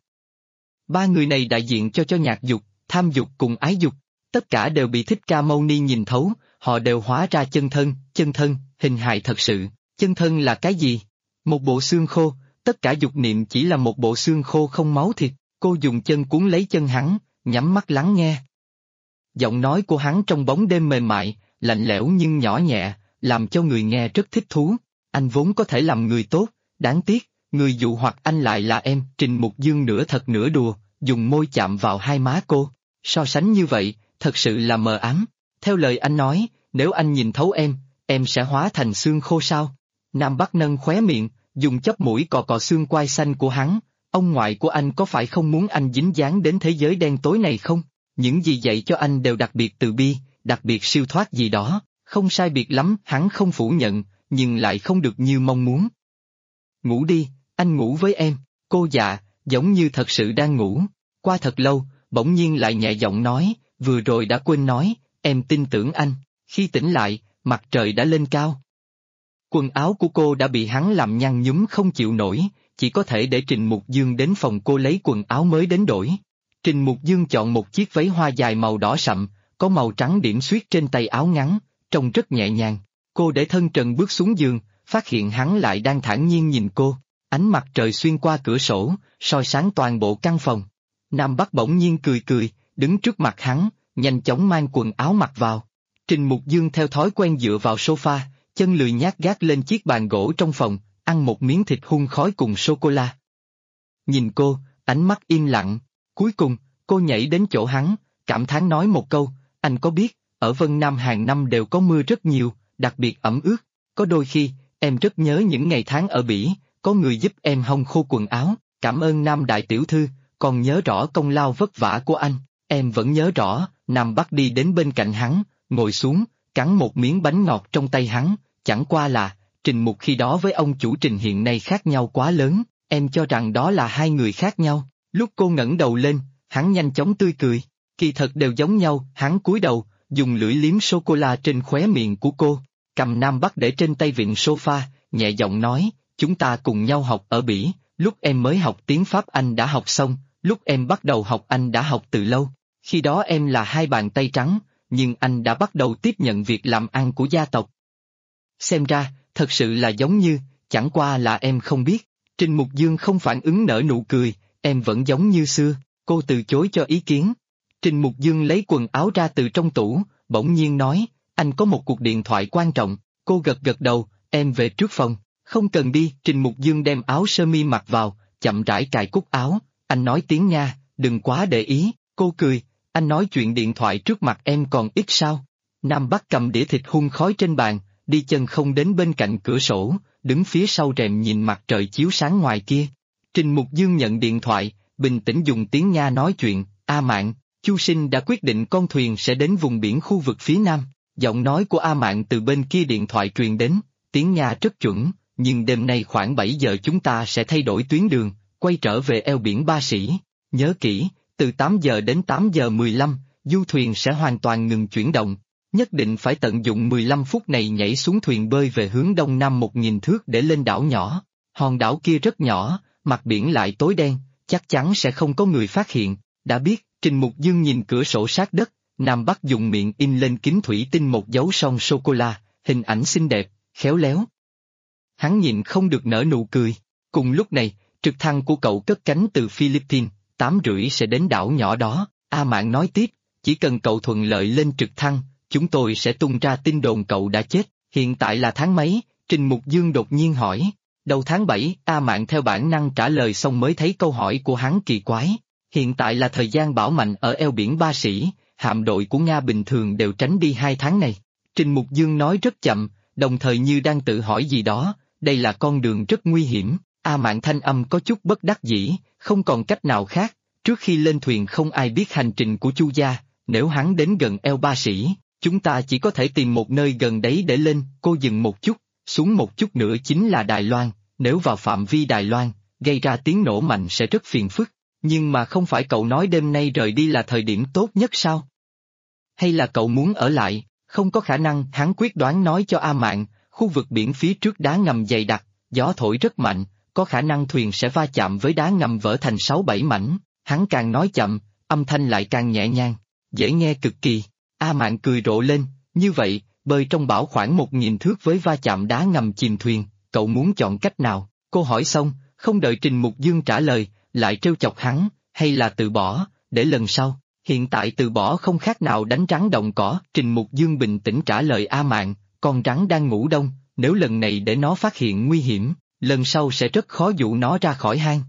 3 người này đại diện cho nhạc dục, tham dục cùng ái dục, tất cả đều bị Thích Ca Mâu Ni nhìn thấu, họ đều hóa ra chân thân, hình hài thật sự. Chân thân là cái gì? Một bộ xương khô, tất cả dục niệm chỉ là một bộ xương khô không máu thịt. Cô dùng chân cuốn lấy chân hắn, nhắm mắt lắng nghe. Giọng nói của hắn trong bóng đêm mềm mại, lạnh lẽo nhưng nhỏ nhẹ, làm cho người nghe rất thích thú. Anh vốn có thể làm người tốt, đáng tiếc, người dụ hoặc anh lại là em. Trình Mục Dương nửa thật nửa đùa, dùng môi chạm vào hai má cô. So sánh như vậy, thật sự là mờ ám. Theo lời anh nói, nếu anh nhìn thấu em sẽ hóa thành xương khô sao? Nam Bắc nâng khóe miệng, dùng chóp mũi cọ cọ xương quai xanh của hắn. Ông ngoại của anh có phải không muốn anh dính dáng đến thế giới đen tối này không? Những gì dạy cho anh đều đặc biệt từ bi, đặc biệt siêu thoát gì đó, không sai biệt lắm, hắn không phủ nhận, nhưng lại không được như mong muốn. Ngủ đi, anh ngủ với em, cô dạ, giống như thật sự đang ngủ. Qua thật lâu, bỗng nhiên lại nhẹ giọng nói, vừa rồi đã quên nói, em tin tưởng anh. Khi tỉnh lại, mặt trời đã lên cao. Quần áo của cô đã bị hắn làm nhăn nhúm không chịu nổi, chỉ có thể để Trình Mục Dương đến phòng cô lấy quần áo mới đến đổi. Trình Mục Dương chọn một chiếc váy hoa dài màu đỏ sậm, có màu trắng điểm xuyết trên tay áo ngắn, trông rất nhẹ nhàng. Cô để thân trần bước xuống giường, phát hiện hắn lại đang thản nhiên nhìn cô. Ánh mặt trời xuyên qua cửa sổ, soi sáng toàn bộ căn phòng. Nam Bắc bỗng nhiên cười cười, đứng trước mặt hắn, nhanh chóng mang quần áo mặc vào. Trình Mục Dương theo thói quen dựa vào sofa, chân lười nhác gác lên chiếc bàn gỗ trong phòng, ăn một miếng thịt hun khói cùng sô-cô-la. Nhìn cô, ánh mắt im lặng. Cuối cùng, cô nhảy đến chỗ hắn, cảm thán nói một câu, anh có biết, ở Vân Nam hàng năm đều có mưa rất nhiều, đặc biệt ẩm ướt. Có đôi khi, em rất nhớ những ngày tháng ở Bỉ, có người giúp em hong khô quần áo. Cảm ơn Nam đại tiểu thư, còn nhớ rõ công lao vất vả của anh. Em vẫn nhớ rõ. Nam Bắc đi đến bên cạnh hắn, ngồi xuống, cắn một miếng bánh ngọt trong tay hắn. Chẳng qua là, Trình Mục khi đó với ông chủ Trình hiện nay khác nhau quá lớn, em cho rằng đó là hai người khác nhau. Lúc cô ngẩng đầu lên, hắn nhanh chóng tươi cười, kỳ thật đều giống nhau. Hắn cúi đầu, dùng lưỡi liếm sô-cô-la trên khóe miệng của cô, cầm Nam Bắc để trên tay vịn sofa, nhẹ giọng nói, chúng ta cùng nhau học ở Bỉ, lúc em mới học tiếng Pháp anh đã học xong, lúc em bắt đầu học anh đã học từ lâu. Khi đó em là hai bàn tay trắng, nhưng anh đã bắt đầu tiếp nhận việc làm ăn của gia tộc. Xem ra, thật sự là giống như, chẳng qua là em không biết. Trình Mục Dương không phản ứng nở nụ cười, em vẫn giống như xưa. Cô từ chối cho ý kiến. Trình Mục Dương lấy quần áo ra từ trong tủ, bỗng nhiên nói, anh có một cuộc điện thoại quan trọng. Cô gật gật đầu, em về trước phòng. Không cần đi. Trình Mục Dương đem áo sơ mi mặc vào, chậm rãi cài cúc áo. Anh nói tiếng Nga, đừng quá để ý. Cô cười, anh nói chuyện điện thoại trước mặt em còn ít sao? Nam Bắc cầm đĩa thịt hun khói trên bàn, đi chân không đến bên cạnh cửa sổ, đứng phía sau rèm nhìn mặt trời chiếu sáng ngoài kia. Trình Mục Dương nhận điện thoại, bình tĩnh dùng tiếng Nga nói chuyện, A Mạn, Chu Sinh đã quyết định con thuyền sẽ đến vùng biển khu vực phía Nam. Giọng nói của A Mạn từ bên kia điện thoại truyền đến, tiếng Nga rất chuẩn, nhưng đêm nay khoảng 7 giờ chúng ta sẽ thay đổi tuyến đường, quay trở về eo biển Ba Sĩ. Nhớ kỹ, từ 8 giờ đến 8 giờ 15, du thuyền sẽ hoàn toàn ngừng chuyển động. Nhất định phải tận dụng 15 phút này nhảy xuống thuyền bơi về hướng đông nam 1000 thước để lên đảo nhỏ. Hòn đảo kia rất nhỏ, mặt biển lại tối đen, chắc chắn sẽ không có người phát hiện. Đã biết, Trình Mục Dương nhìn cửa sổ sát đất, Nam Bắc dùng miệng in lên kính thủy tinh một dấu son sô-cô-la, hình ảnh xinh đẹp, khéo léo. Hắn nhìn không được nở nụ cười. Cùng lúc này, trực thăng của cậu cất cánh từ Philippines, 8:30 sẽ đến đảo nhỏ đó. A Mạn nói tiếp, chỉ cần cậu thuận lợi lên trực thăng, chúng tôi sẽ tung ra tin đồn cậu đã chết. Hiện tại là tháng mấy? Trình Mục Dương đột nhiên hỏi. Đầu tháng 7, A Mạn theo bản năng trả lời xong mới thấy câu hỏi của hắn kỳ quái. Hiện tại là thời gian bão mạnh ở eo biển Ba Sĩ, hạm đội của Nga bình thường đều tránh đi 2 tháng này. Trình Mục Dương nói rất chậm, đồng thời như đang tự hỏi gì đó, đây là con đường rất nguy hiểm. A Mạn thanh âm có chút bất đắc dĩ, không còn cách nào khác. Trước khi lên thuyền không ai biết hành trình của Chu gia, nếu hắn đến gần eo Ba Sĩ, chúng ta chỉ có thể tìm một nơi gần đấy để lên. Cô dừng một chút, xuống một chút nữa chính là Đài Loan, nếu vào phạm vi Đài Loan, gây ra tiếng nổ mạnh sẽ rất phiền phức. Nhưng mà không phải cậu nói đêm nay rời đi là thời điểm tốt nhất sao? Hay là cậu muốn ở lại? Không có khả năng. Hắn quyết đoán nói cho A Mạn, khu vực biển phía trước đá ngầm dày đặc, gió thổi rất mạnh, có khả năng thuyền sẽ va chạm với đá ngầm vỡ thành 6-7 mảnh. Hắn càng nói chậm, âm thanh lại càng nhẹ nhàng, dễ nghe cực kỳ. A Mạn cười rộ lên, như vậy, bơi trong bão khoảng 1000 thước với va chạm đá ngầm chìm thuyền, cậu muốn chọn cách nào? Cô hỏi xong, không đợi Trình Mục Dương trả lời, lại trêu chọc hắn, hay là từ bỏ, để lần sau. Hiện tại từ bỏ không khác nào đánh rắn động cỏ. Trình Mục Dương bình tĩnh trả lời A Mạn, con rắn đang ngủ đông, nếu lần này để nó phát hiện nguy hiểm, lần sau sẽ rất khó dụ nó ra khỏi hang.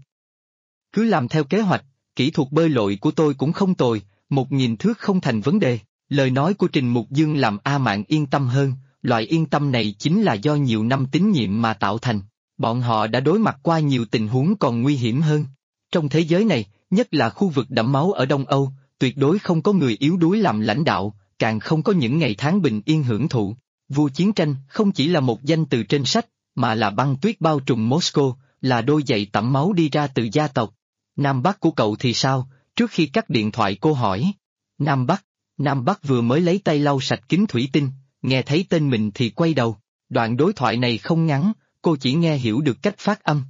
Cứ làm theo kế hoạch, kỹ thuật bơi lội của tôi cũng không tồi, 1000 thước không thành vấn đề. Lời nói của Trình Mục Dương làm A Mạn yên tâm hơn, loại yên tâm này chính là do nhiều năm tín nhiệm mà tạo thành. Bọn họ đã đối mặt qua nhiều tình huống còn nguy hiểm hơn. Trong thế giới này, nhất là khu vực đẫm máu ở Đông Âu, tuyệt đối không có người yếu đuối làm lãnh đạo, càng không có những ngày tháng bình yên hưởng thụ. Vua chiến tranh không chỉ là một danh từ trên sách, mà là băng tuyết bao trùm Moscow, là đôi giày tẩm máu đi ra từ gia tộc. Nam Bắc của cậu thì sao? Trước khi cắt điện thoại cô hỏi. Nam Bắc vừa mới lấy tay lau sạch kính thủy tinh, nghe thấy tên mình thì quay đầu. Đoạn đối thoại này không ngắn, cô chỉ nghe hiểu được cách phát âm.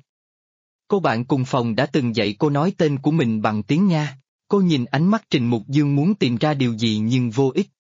Cô bạn cùng phòng đã từng dạy cô nói tên của mình bằng tiếng Nga. Cô nhìn ánh mắt Trình Mục Dương muốn tìm ra điều gì nhưng vô ích.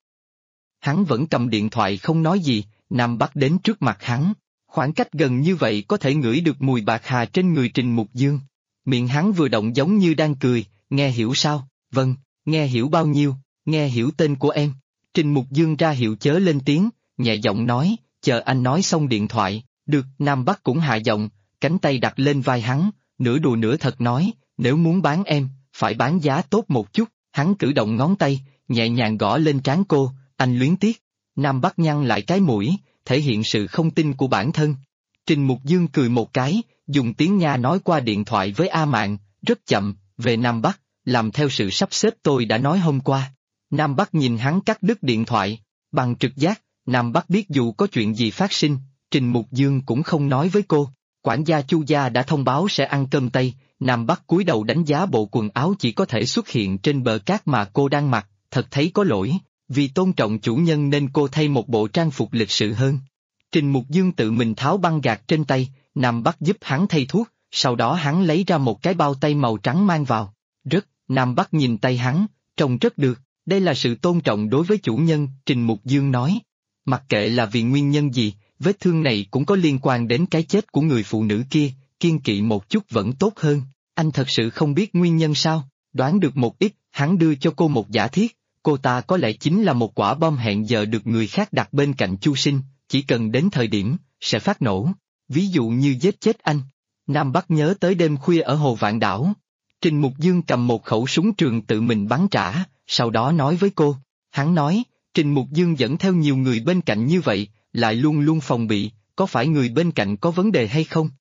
Hắn vẫn cầm điện thoại không nói gì, Nam Bắc đến trước mặt hắn. Khoảng cách gần như vậy có thể ngửi được mùi bạc hà trên người Trình Mục Dương. Miệng hắn vừa động giống như đang cười, nghe hiểu sao? Vâng, nghe hiểu bao nhiêu, nghe hiểu tên của em. Trình Mục Dương ra hiệu chớ lên tiếng, nhẹ giọng nói, chờ anh nói xong điện thoại. Được, Nam Bắc cũng hạ giọng, cánh tay đặt lên vai hắn, nửa đùa nửa thật nói, nếu muốn bán em, phải bán giá tốt một chút. Hắn cử động ngón tay, nhẹ nhàng gõ lên trán cô, anh luyến tiếc. Nam Bắc nhăn lại cái mũi, thể hiện sự không tin của bản thân. Trình Mục Dương cười một cái, dùng tiếng Nga nói qua điện thoại với A Mạn, rất chậm, về Nam Bắc, làm theo sự sắp xếp tôi đã nói hôm qua. Nam Bắc nhìn hắn cắt đứt điện thoại, bằng trực giác, Nam Bắc biết dù có chuyện gì phát sinh, Trình Mục Dương cũng không nói với cô. Quản gia Chu gia đã thông báo sẽ ăn cơm Tây, Nam Bắc cúi đầu đánh giá bộ quần áo chỉ có thể xuất hiện trên bờ cát mà cô đang mặc, thật thấy có lỗi, vì tôn trọng chủ nhân nên cô thay một bộ trang phục lịch sự hơn. Trình Mục Dương tự mình tháo băng gạc trên tay, Nam Bắc giúp hắn thay thuốc, sau đó hắn lấy ra một cái bao tay màu trắng mang vào. Nam Bắc nhìn tay hắn, trông rất được, đây là sự tôn trọng đối với chủ nhân, Trình Mục Dương nói. Mặc kệ là vì nguyên nhân gì, vết thương này cũng có liên quan đến cái chết của người phụ nữ kia, kiêng kỵ một chút vẫn tốt hơn. Anh thật sự không biết nguyên nhân sao? Đoán được một ít, hắn đưa cho cô một giả thiết, cô ta có lẽ chính là một quả bom hẹn giờ được người khác đặt bên cạnh Chu Sinh, chỉ cần đến thời điểm, sẽ phát nổ. Ví dụ như giết chết anh. Nam Bắc nhớ tới đêm khuya ở Hồ Vạn Đảo. Trình Mục Dương cầm một khẩu súng trường tự mình bắn trả, sau đó nói với cô. Hắn nói, Trình Mục Dương dẫn theo nhiều người bên cạnh như vậy, lại luôn luôn phòng bị, có phải người bên cạnh có vấn đề hay không?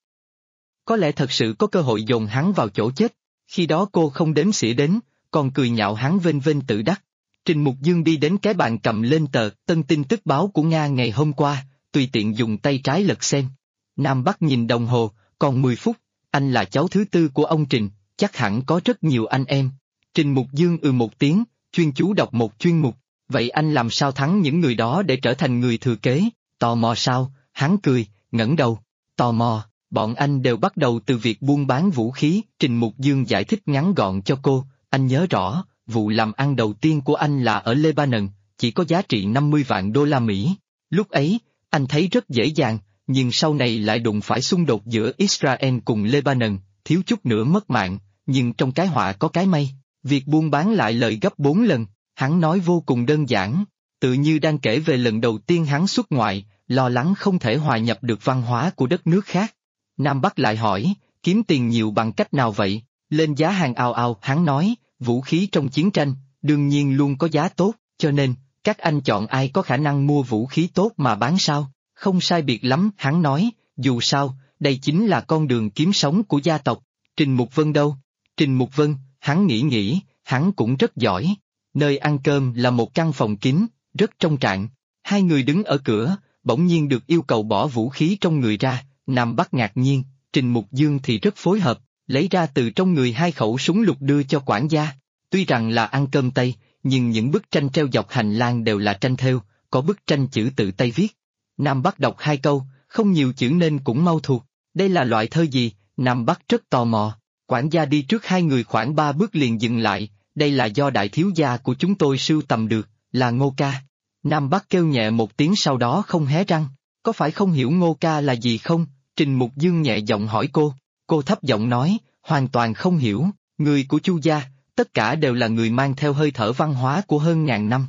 Có lẽ thật sự có cơ hội dồn hắn vào chỗ chết, khi đó cô không đếm xỉa đến, còn cười nhạo hắn vênh vênh tự đắc. Trình Mục Dương đi đến cái bàn cầm lên tờ Tân tin tức báo của Nga ngày hôm qua, tùy tiện dùng tay trái lật xem. Nam Bắc nhìn đồng hồ, còn 10 phút, anh là cháu thứ tư của ông Trình, chắc hẳn có rất nhiều anh em. Trình Mục Dương một tiếng, chuyên chú đọc một chuyên mục, vậy anh làm sao thắng những người đó để trở thành người thừa kế? Tò mò sao? Hắn cười, ngẩng đầu. Tò mò, bọn anh đều bắt đầu từ việc buôn bán vũ khí, Trình Mục Dương giải thích ngắn gọn cho cô, anh nhớ rõ, vụ làm ăn đầu tiên của anh là ở Lebanon, chỉ có giá trị 50 vạn đô la Mỹ. Lúc ấy, anh thấy rất dễ dàng, nhưng sau này lại đụng phải xung đột giữa Israel cùng Lebanon, thiếu chút nữa mất mạng, nhưng trong cái họa có cái may, việc buôn bán lại lợi gấp 4 lần, hắn nói vô cùng đơn giản, tự như đang kể về lần đầu tiên hắn xuất ngoại, lo lắng không thể hòa nhập được văn hóa của đất nước khác. Nam Bắc lại hỏi, kiếm tiền nhiều bằng cách nào vậy? Lên giá hàng ào ào, hắn nói, vũ khí trong chiến tranh, đương nhiên luôn có giá tốt, cho nên, các anh chọn ai có khả năng mua vũ khí tốt mà bán sao? Không sai biệt lắm, hắn nói, dù sao, đây chính là con đường kiếm sống của gia tộc. Trình Mục Vân đâu? Trình Mục Vân, hắn nghĩ, hắn cũng rất giỏi. Nơi ăn cơm là một căn phòng kín, rất trong trạng. Hai người đứng ở cửa, bỗng nhiên được yêu cầu bỏ vũ khí trong người ra, Nam Bắc ngạc nhiên, Trình Mục Dương thì rất phối hợp, lấy ra từ trong người 2 khẩu súng lục đưa cho quản gia. Tuy rằng là ăn cơm Tây, nhưng những bức tranh treo dọc hành lang đều là tranh thêu, có bức tranh chữ tự tay viết. Nam Bắc đọc 2 câu, không nhiều chữ nên cũng mau thuộc. Đây là loại thơ gì? Nam Bắc rất tò mò. Quản gia đi trước 2 người khoảng 3 bước liền dừng lại, đây là do đại thiếu gia của chúng tôi sưu tầm được, là Ngô Ca. Nam Bắc kêu nhẹ một tiếng sau đó không hé răng, có phải không hiểu Ngô Ca là gì không? Trình Mục Dương nhẹ giọng hỏi cô thấp giọng nói, hoàn toàn không hiểu, người của Chu gia, tất cả đều là người mang theo hơi thở văn hóa của hơn ngàn năm.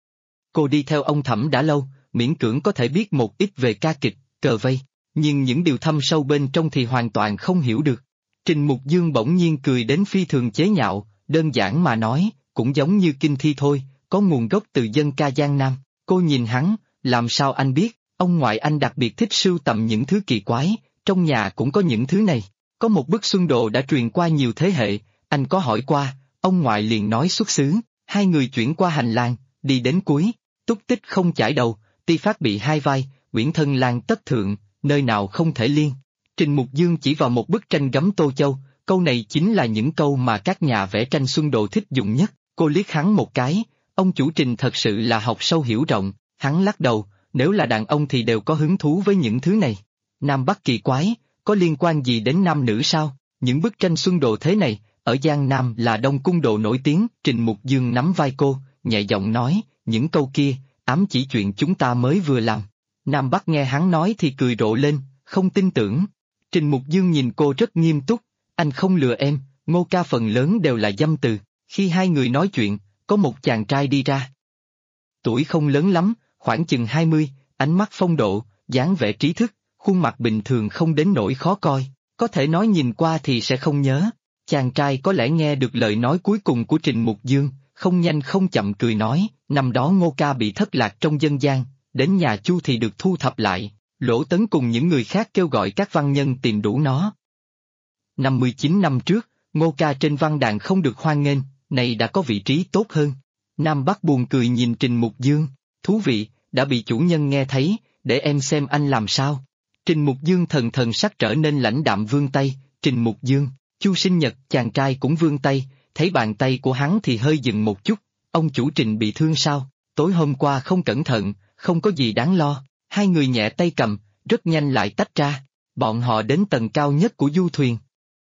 Cô đi theo ông Thẩm đã lâu, miễn cưỡng có thể biết một ít về ca kịch, cờ vây, nhưng những điều thâm sâu bên trong thì hoàn toàn không hiểu được. Trình Mục Dương bỗng nhiên cười đến phi thường chế nhạo, đơn giản mà nói, cũng giống như kinh thi thôi, có nguồn gốc từ dân ca Giang Nam. Cô nhìn hắn, làm sao anh biết, ông ngoại anh đặc biệt thích sưu tầm những thứ kỳ quái, trong nhà cũng có những thứ này. Có một bức xuân đồ đã truyền qua nhiều thế hệ, anh có hỏi qua, ông ngoại liền nói xuất xứ. Hai người chuyển qua hành lang, đi đến cuối, Túc Tích không chải đầu, Ti Phát bị hai vai, uyển thân lang tất thượng, nơi nào không thể liên. Trình Mục Dương chỉ vào một bức tranh gấm Tô Châu, câu này chính là những câu mà các nhà vẽ tranh xuân đồ thích dùng nhất. Cô liếc hắn một cái, ông chủ Trình thật sự là học sâu hiểu rộng, hắn lắc đầu, nếu là đàn ông thì đều có hứng thú với những thứ này. Nam Bắc kỳ quái, có liên quan gì đến nam nữ sao? Những bức tranh xuân đồ thế này, ở Giang Nam là Đông Cung đồ nổi tiếng. Trình Mục Dương nắm vai cô, nhẹ giọng nói, những câu kia, ám chỉ chuyện chúng ta mới vừa làm. Nam Bắc nghe hắn nói thì cười rộ lên, không tin tưởng. Trình Mục Dương nhìn cô rất nghiêm túc, anh không lừa em, Ngô ca phần lớn đều là dâm từ. Khi hai người nói chuyện, có một chàng trai đi ra. Tuổi không lớn lắm, khoảng chừng 20, ánh mắt phong độ, dáng vẻ trí thức, khuôn mặt bình thường không đến nỗi khó coi, có thể nói nhìn qua thì sẽ không nhớ. Chàng trai có lẽ nghe được lời nói cuối cùng của Trình Mục Dương, không nhanh không chậm cười nói, năm đó Ngô ca bị thất lạc trong dân gian, đến nhà Chu thì được thu thập lại, Lỗ Tấn cùng những người khác kêu gọi các văn nhân tìm đủ nó. 59 năm trước, Ngô ca trên văn đàn không được hoan nghênh, này đã có vị trí tốt hơn. Nam Bắc buồn cười nhìn Trình Mục Dương, thú vị, đã bị chủ nhân nghe thấy, để em xem anh làm sao. Trình Mục Dương thần sắc trở nên lãnh đạm vươn tay, Trình Mục Dương, Chu sinh nhật, chàng trai cũng vươn tay, thấy bàn tay của hắn thì hơi dừng một chút, ông chủ Trình bị thương sao, tối hôm qua không cẩn thận, không có gì đáng lo, hai người nhẹ tay cầm, rất nhanh lại tách ra, bọn họ đến tầng cao nhất của du thuyền.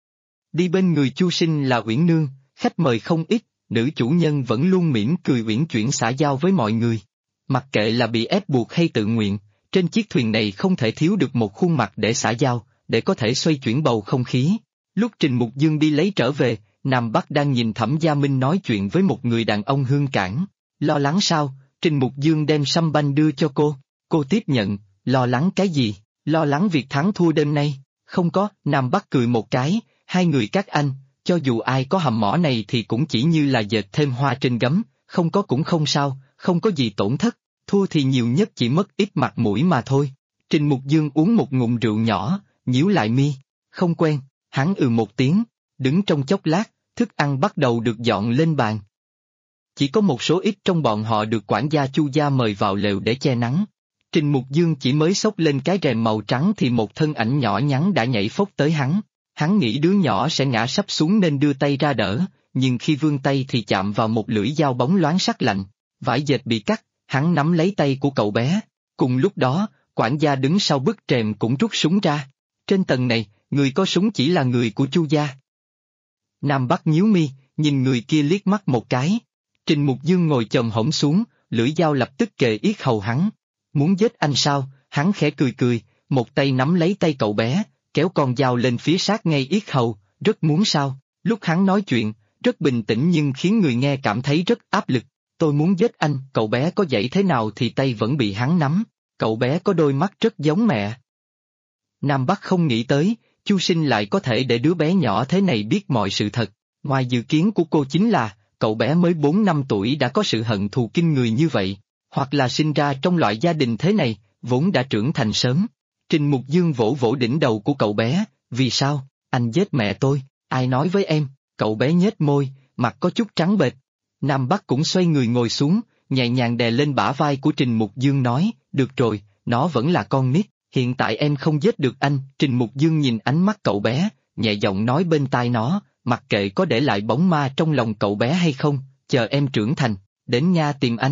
Đi bên người Chu Sinh là Uyển Nương, khách mời không ít, nữ chủ nhân vẫn luôn mỉm cười uyển chuyển xã giao với mọi người. Mặc kệ là bị ép buộc hay tự nguyện, trên chiếc thuyền này không thể thiếu được một khuôn mặt để xã giao, để có thể xoay chuyển bầu không khí. Lúc Trình Mục Dương đi lấy trở về, Nam Bắc đang nhìn Thẩm Gia Minh nói chuyện với một người đàn ông hương cảng. Lo lắng sao? Trình Mục Dương đem sâm banh đưa cho cô tiếp nhận, lo lắng cái gì? Lo lắng việc thắng thua đêm nay? Không có, Nam Bắc cười một cái, hai người các anh, cho dù ai có hầm mỏ này thì cũng chỉ như là dệt thêm hoa trên gấm, không có cũng không sao, không có gì tổn thất, thua thì nhiều nhất chỉ mất ít mặt mũi mà thôi. Trình Mục Dương uống một ngụm rượu nhỏ, nhíu lại mi, không quen, hắn một tiếng, đứng trong chốc lát, thức ăn bắt đầu được dọn lên bàn. Chỉ có một số ít trong bọn họ được quản gia Chu gia mời vào lều để che nắng. Trình Mục Dương chỉ mới xốc lên cái rèm màu trắng thì một thân ảnh nhỏ nhắn đã nhảy phốc tới hắn. Hắn nghĩ đứa nhỏ sẽ ngã sắp xuống nên đưa tay ra đỡ, nhưng khi vươn tay thì chạm vào một lưỡi dao bóng loáng sắc lạnh. Vải dệt bị cắt, hắn nắm lấy tay của cậu bé. Cùng lúc đó, quản gia đứng sau bức rèm cũng rút súng ra. Trên tầng này, người có súng chỉ là người của Chu gia. Nam Bắc nhíu mi, nhìn người kia liếc mắt một cái. Trình Mục Dương ngồi chồm hổm xuống, lưỡi dao lập tức kề yết hầu hắn. Muốn giết anh sao? Hắn khẽ cười, một tay nắm lấy tay cậu bé, kéo con dao lên phía sát ngay yết hầu, rất muốn sao? Lúc hắn nói chuyện, rất bình tĩnh nhưng khiến người nghe cảm thấy rất áp lực. Tôi muốn giết anh, cậu bé có dãy thế nào thì tay vẫn bị hắn nắm, cậu bé có đôi mắt rất giống mẹ. Nam Bắc không nghĩ tới, Chu Sinh lại có thể để đứa bé nhỏ thế này biết mọi sự thật. Ngoài dự kiến của cô chính là, cậu bé mới 4 năm tuổi đã có sự hận thù kinh người như vậy, hoặc là sinh ra trong loại gia đình thế này, vốn đã trưởng thành sớm. Trình Mục Dương vỗ vỗ đỉnh đầu của cậu bé, vì sao, anh giết mẹ tôi, ai nói với em, cậu bé nhếch môi, mặt có chút trắng bệch. Nam Bắc cũng xoay người ngồi xuống, nhẹ nhàng đè lên bả vai của Trình Mục Dương nói, được rồi, nó vẫn là con nít, hiện tại em không giết được anh. Trình Mục Dương nhìn ánh mắt cậu bé, nhẹ giọng nói bên tai nó, mặc kệ có để lại bóng ma trong lòng cậu bé hay không, chờ em trưởng thành, đến nha tìm anh.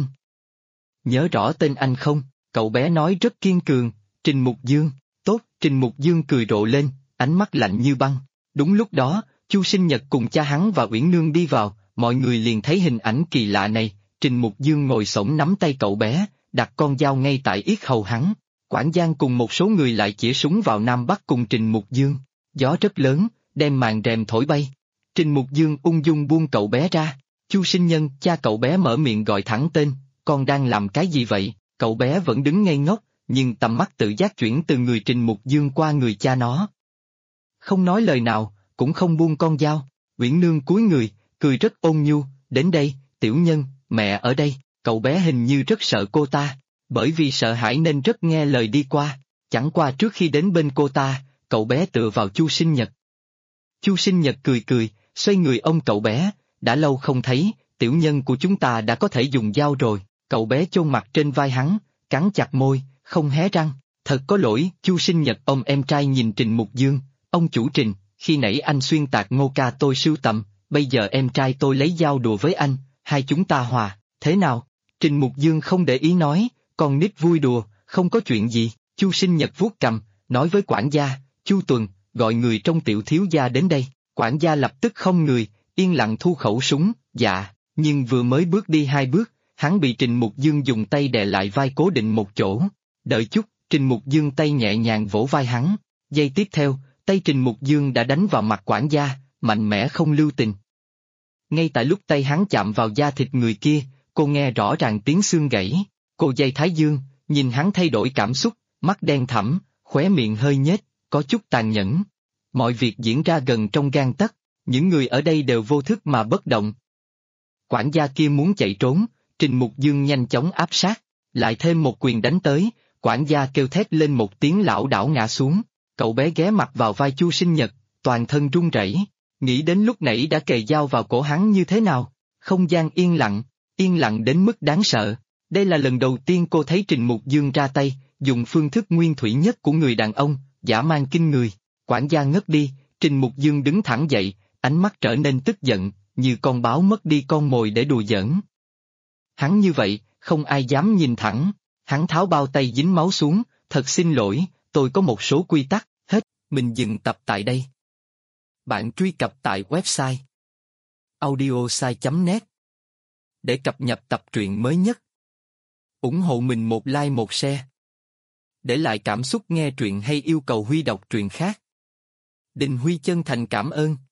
Nhớ rõ tên anh không? Cậu bé nói rất kiên cường. Trình Mục Dương, tốt. Trình Mục Dương cười rộ lên, ánh mắt lạnh như băng. Đúng lúc đó, Chu Sinh Nhật cùng cha hắn và Uyển Nương đi vào, mọi người liền thấy hình ảnh kỳ lạ này. Trình Mục Dương ngồi xổm nắm tay cậu bé, đặt con dao ngay tại yết hầu hắn. Quản Giang cùng một số người lại chĩa súng vào Nam Bắc cùng Trình Mục Dương. Gió rất lớn, đem màn rèm thổi bay. Trình Mục Dương ung dung buông cậu bé ra. Chu Sinh Nhân, cha cậu bé mở miệng gọi thẳng tên, con đang làm cái gì vậy? Cậu bé vẫn đứng ngây ngốc, nhưng tầm mắt tự giác chuyển từ người Trình Mục Dương qua người cha nó. Không nói lời nào, cũng không buông con dao. Uyển Nương cúi người, cười rất ôn nhu, đến đây, tiểu nhân, mẹ ở đây. Cậu bé hình như rất sợ cô ta, bởi vì sợ hãi nên rất nghe lời đi qua. Chẳng qua trước khi đến bên cô ta, cậu bé tựa vào Chu Sinh Nhật. Chu Sinh Nhật cười cười, xoay người ôm cậu bé, đã lâu không thấy, tiểu nhân của chúng ta đã có thể dùng dao rồi, cậu bé chôn mặt trên vai hắn, cắn chặt môi, không hé răng, thật có lỗi, Chu Sinh Nhật ôm em trai nhìn Trình Mục Dương, ông chủ Trình, khi nãy anh xuyên tạc Ngô ca tôi sưu tầm, bây giờ em trai tôi lấy dao đùa với anh, hai chúng ta hòa, thế nào? Trình Mục Dương không để ý nói, con nít vui đùa, không có chuyện gì, Chu Sinh Nhật vuốt cằm, nói với quản gia, Chu Tuần, gọi người trong Tiểu thiếu gia đến đây, quản gia lập tức không người, yên lặng thu khẩu súng, dạ, nhưng vừa mới bước đi 2 bước, hắn bị Trình Mục Dương dùng tay đè lại vai cố định một chỗ, đợi chút, Trình Mục Dương tay nhẹ nhàng vỗ vai hắn, giây tiếp theo, tay Trình Mục Dương đã đánh vào mặt quản gia, mạnh mẽ không lưu tình. Ngay tại lúc tay hắn chạm vào da thịt người kia, cô nghe rõ ràng tiếng xương gãy, cô giây thái dương, nhìn hắn thay đổi cảm xúc, mắt đen thẳm, khóe miệng hơi nhếch, có chút tàn nhẫn. Mọi việc diễn ra gần trong gang tấc, những người ở đây đều vô thức mà bất động. Quản gia kia muốn chạy trốn, Trình Mục Dương nhanh chóng áp sát, lại thêm một quyền đánh tới, quản gia kêu thét lên một tiếng lảo đảo ngã xuống, cậu bé ghé mặt vào vai Chu Sinh Nhật, toàn thân run rẩy, nghĩ đến lúc nãy đã kề dao vào cổ hắn như thế nào, không gian yên lặng đến mức đáng sợ. Đây là lần đầu tiên cô thấy Trình Mục Dương ra tay, dùng phương thức nguyên thủy nhất của người đàn ông, dã man kinh người. Quản gia ngất đi, Trình Mục Dương đứng thẳng dậy, ánh mắt trở nên tức giận, như con báo mất đi con mồi để đùa giỡn. Hắn như vậy, không ai dám nhìn thẳng, hắn tháo bao tay dính máu xuống, thật xin lỗi, tôi có một số quy tắc, hết, mình dừng tập tại đây. Bạn truy cập tại website audiosai.net để cập nhật tập truyện mới nhất. Ủng hộ mình một like một share. Để lại cảm xúc nghe truyện hay yêu cầu Huy đọc truyện khác. Đình Huy chân thành cảm ơn.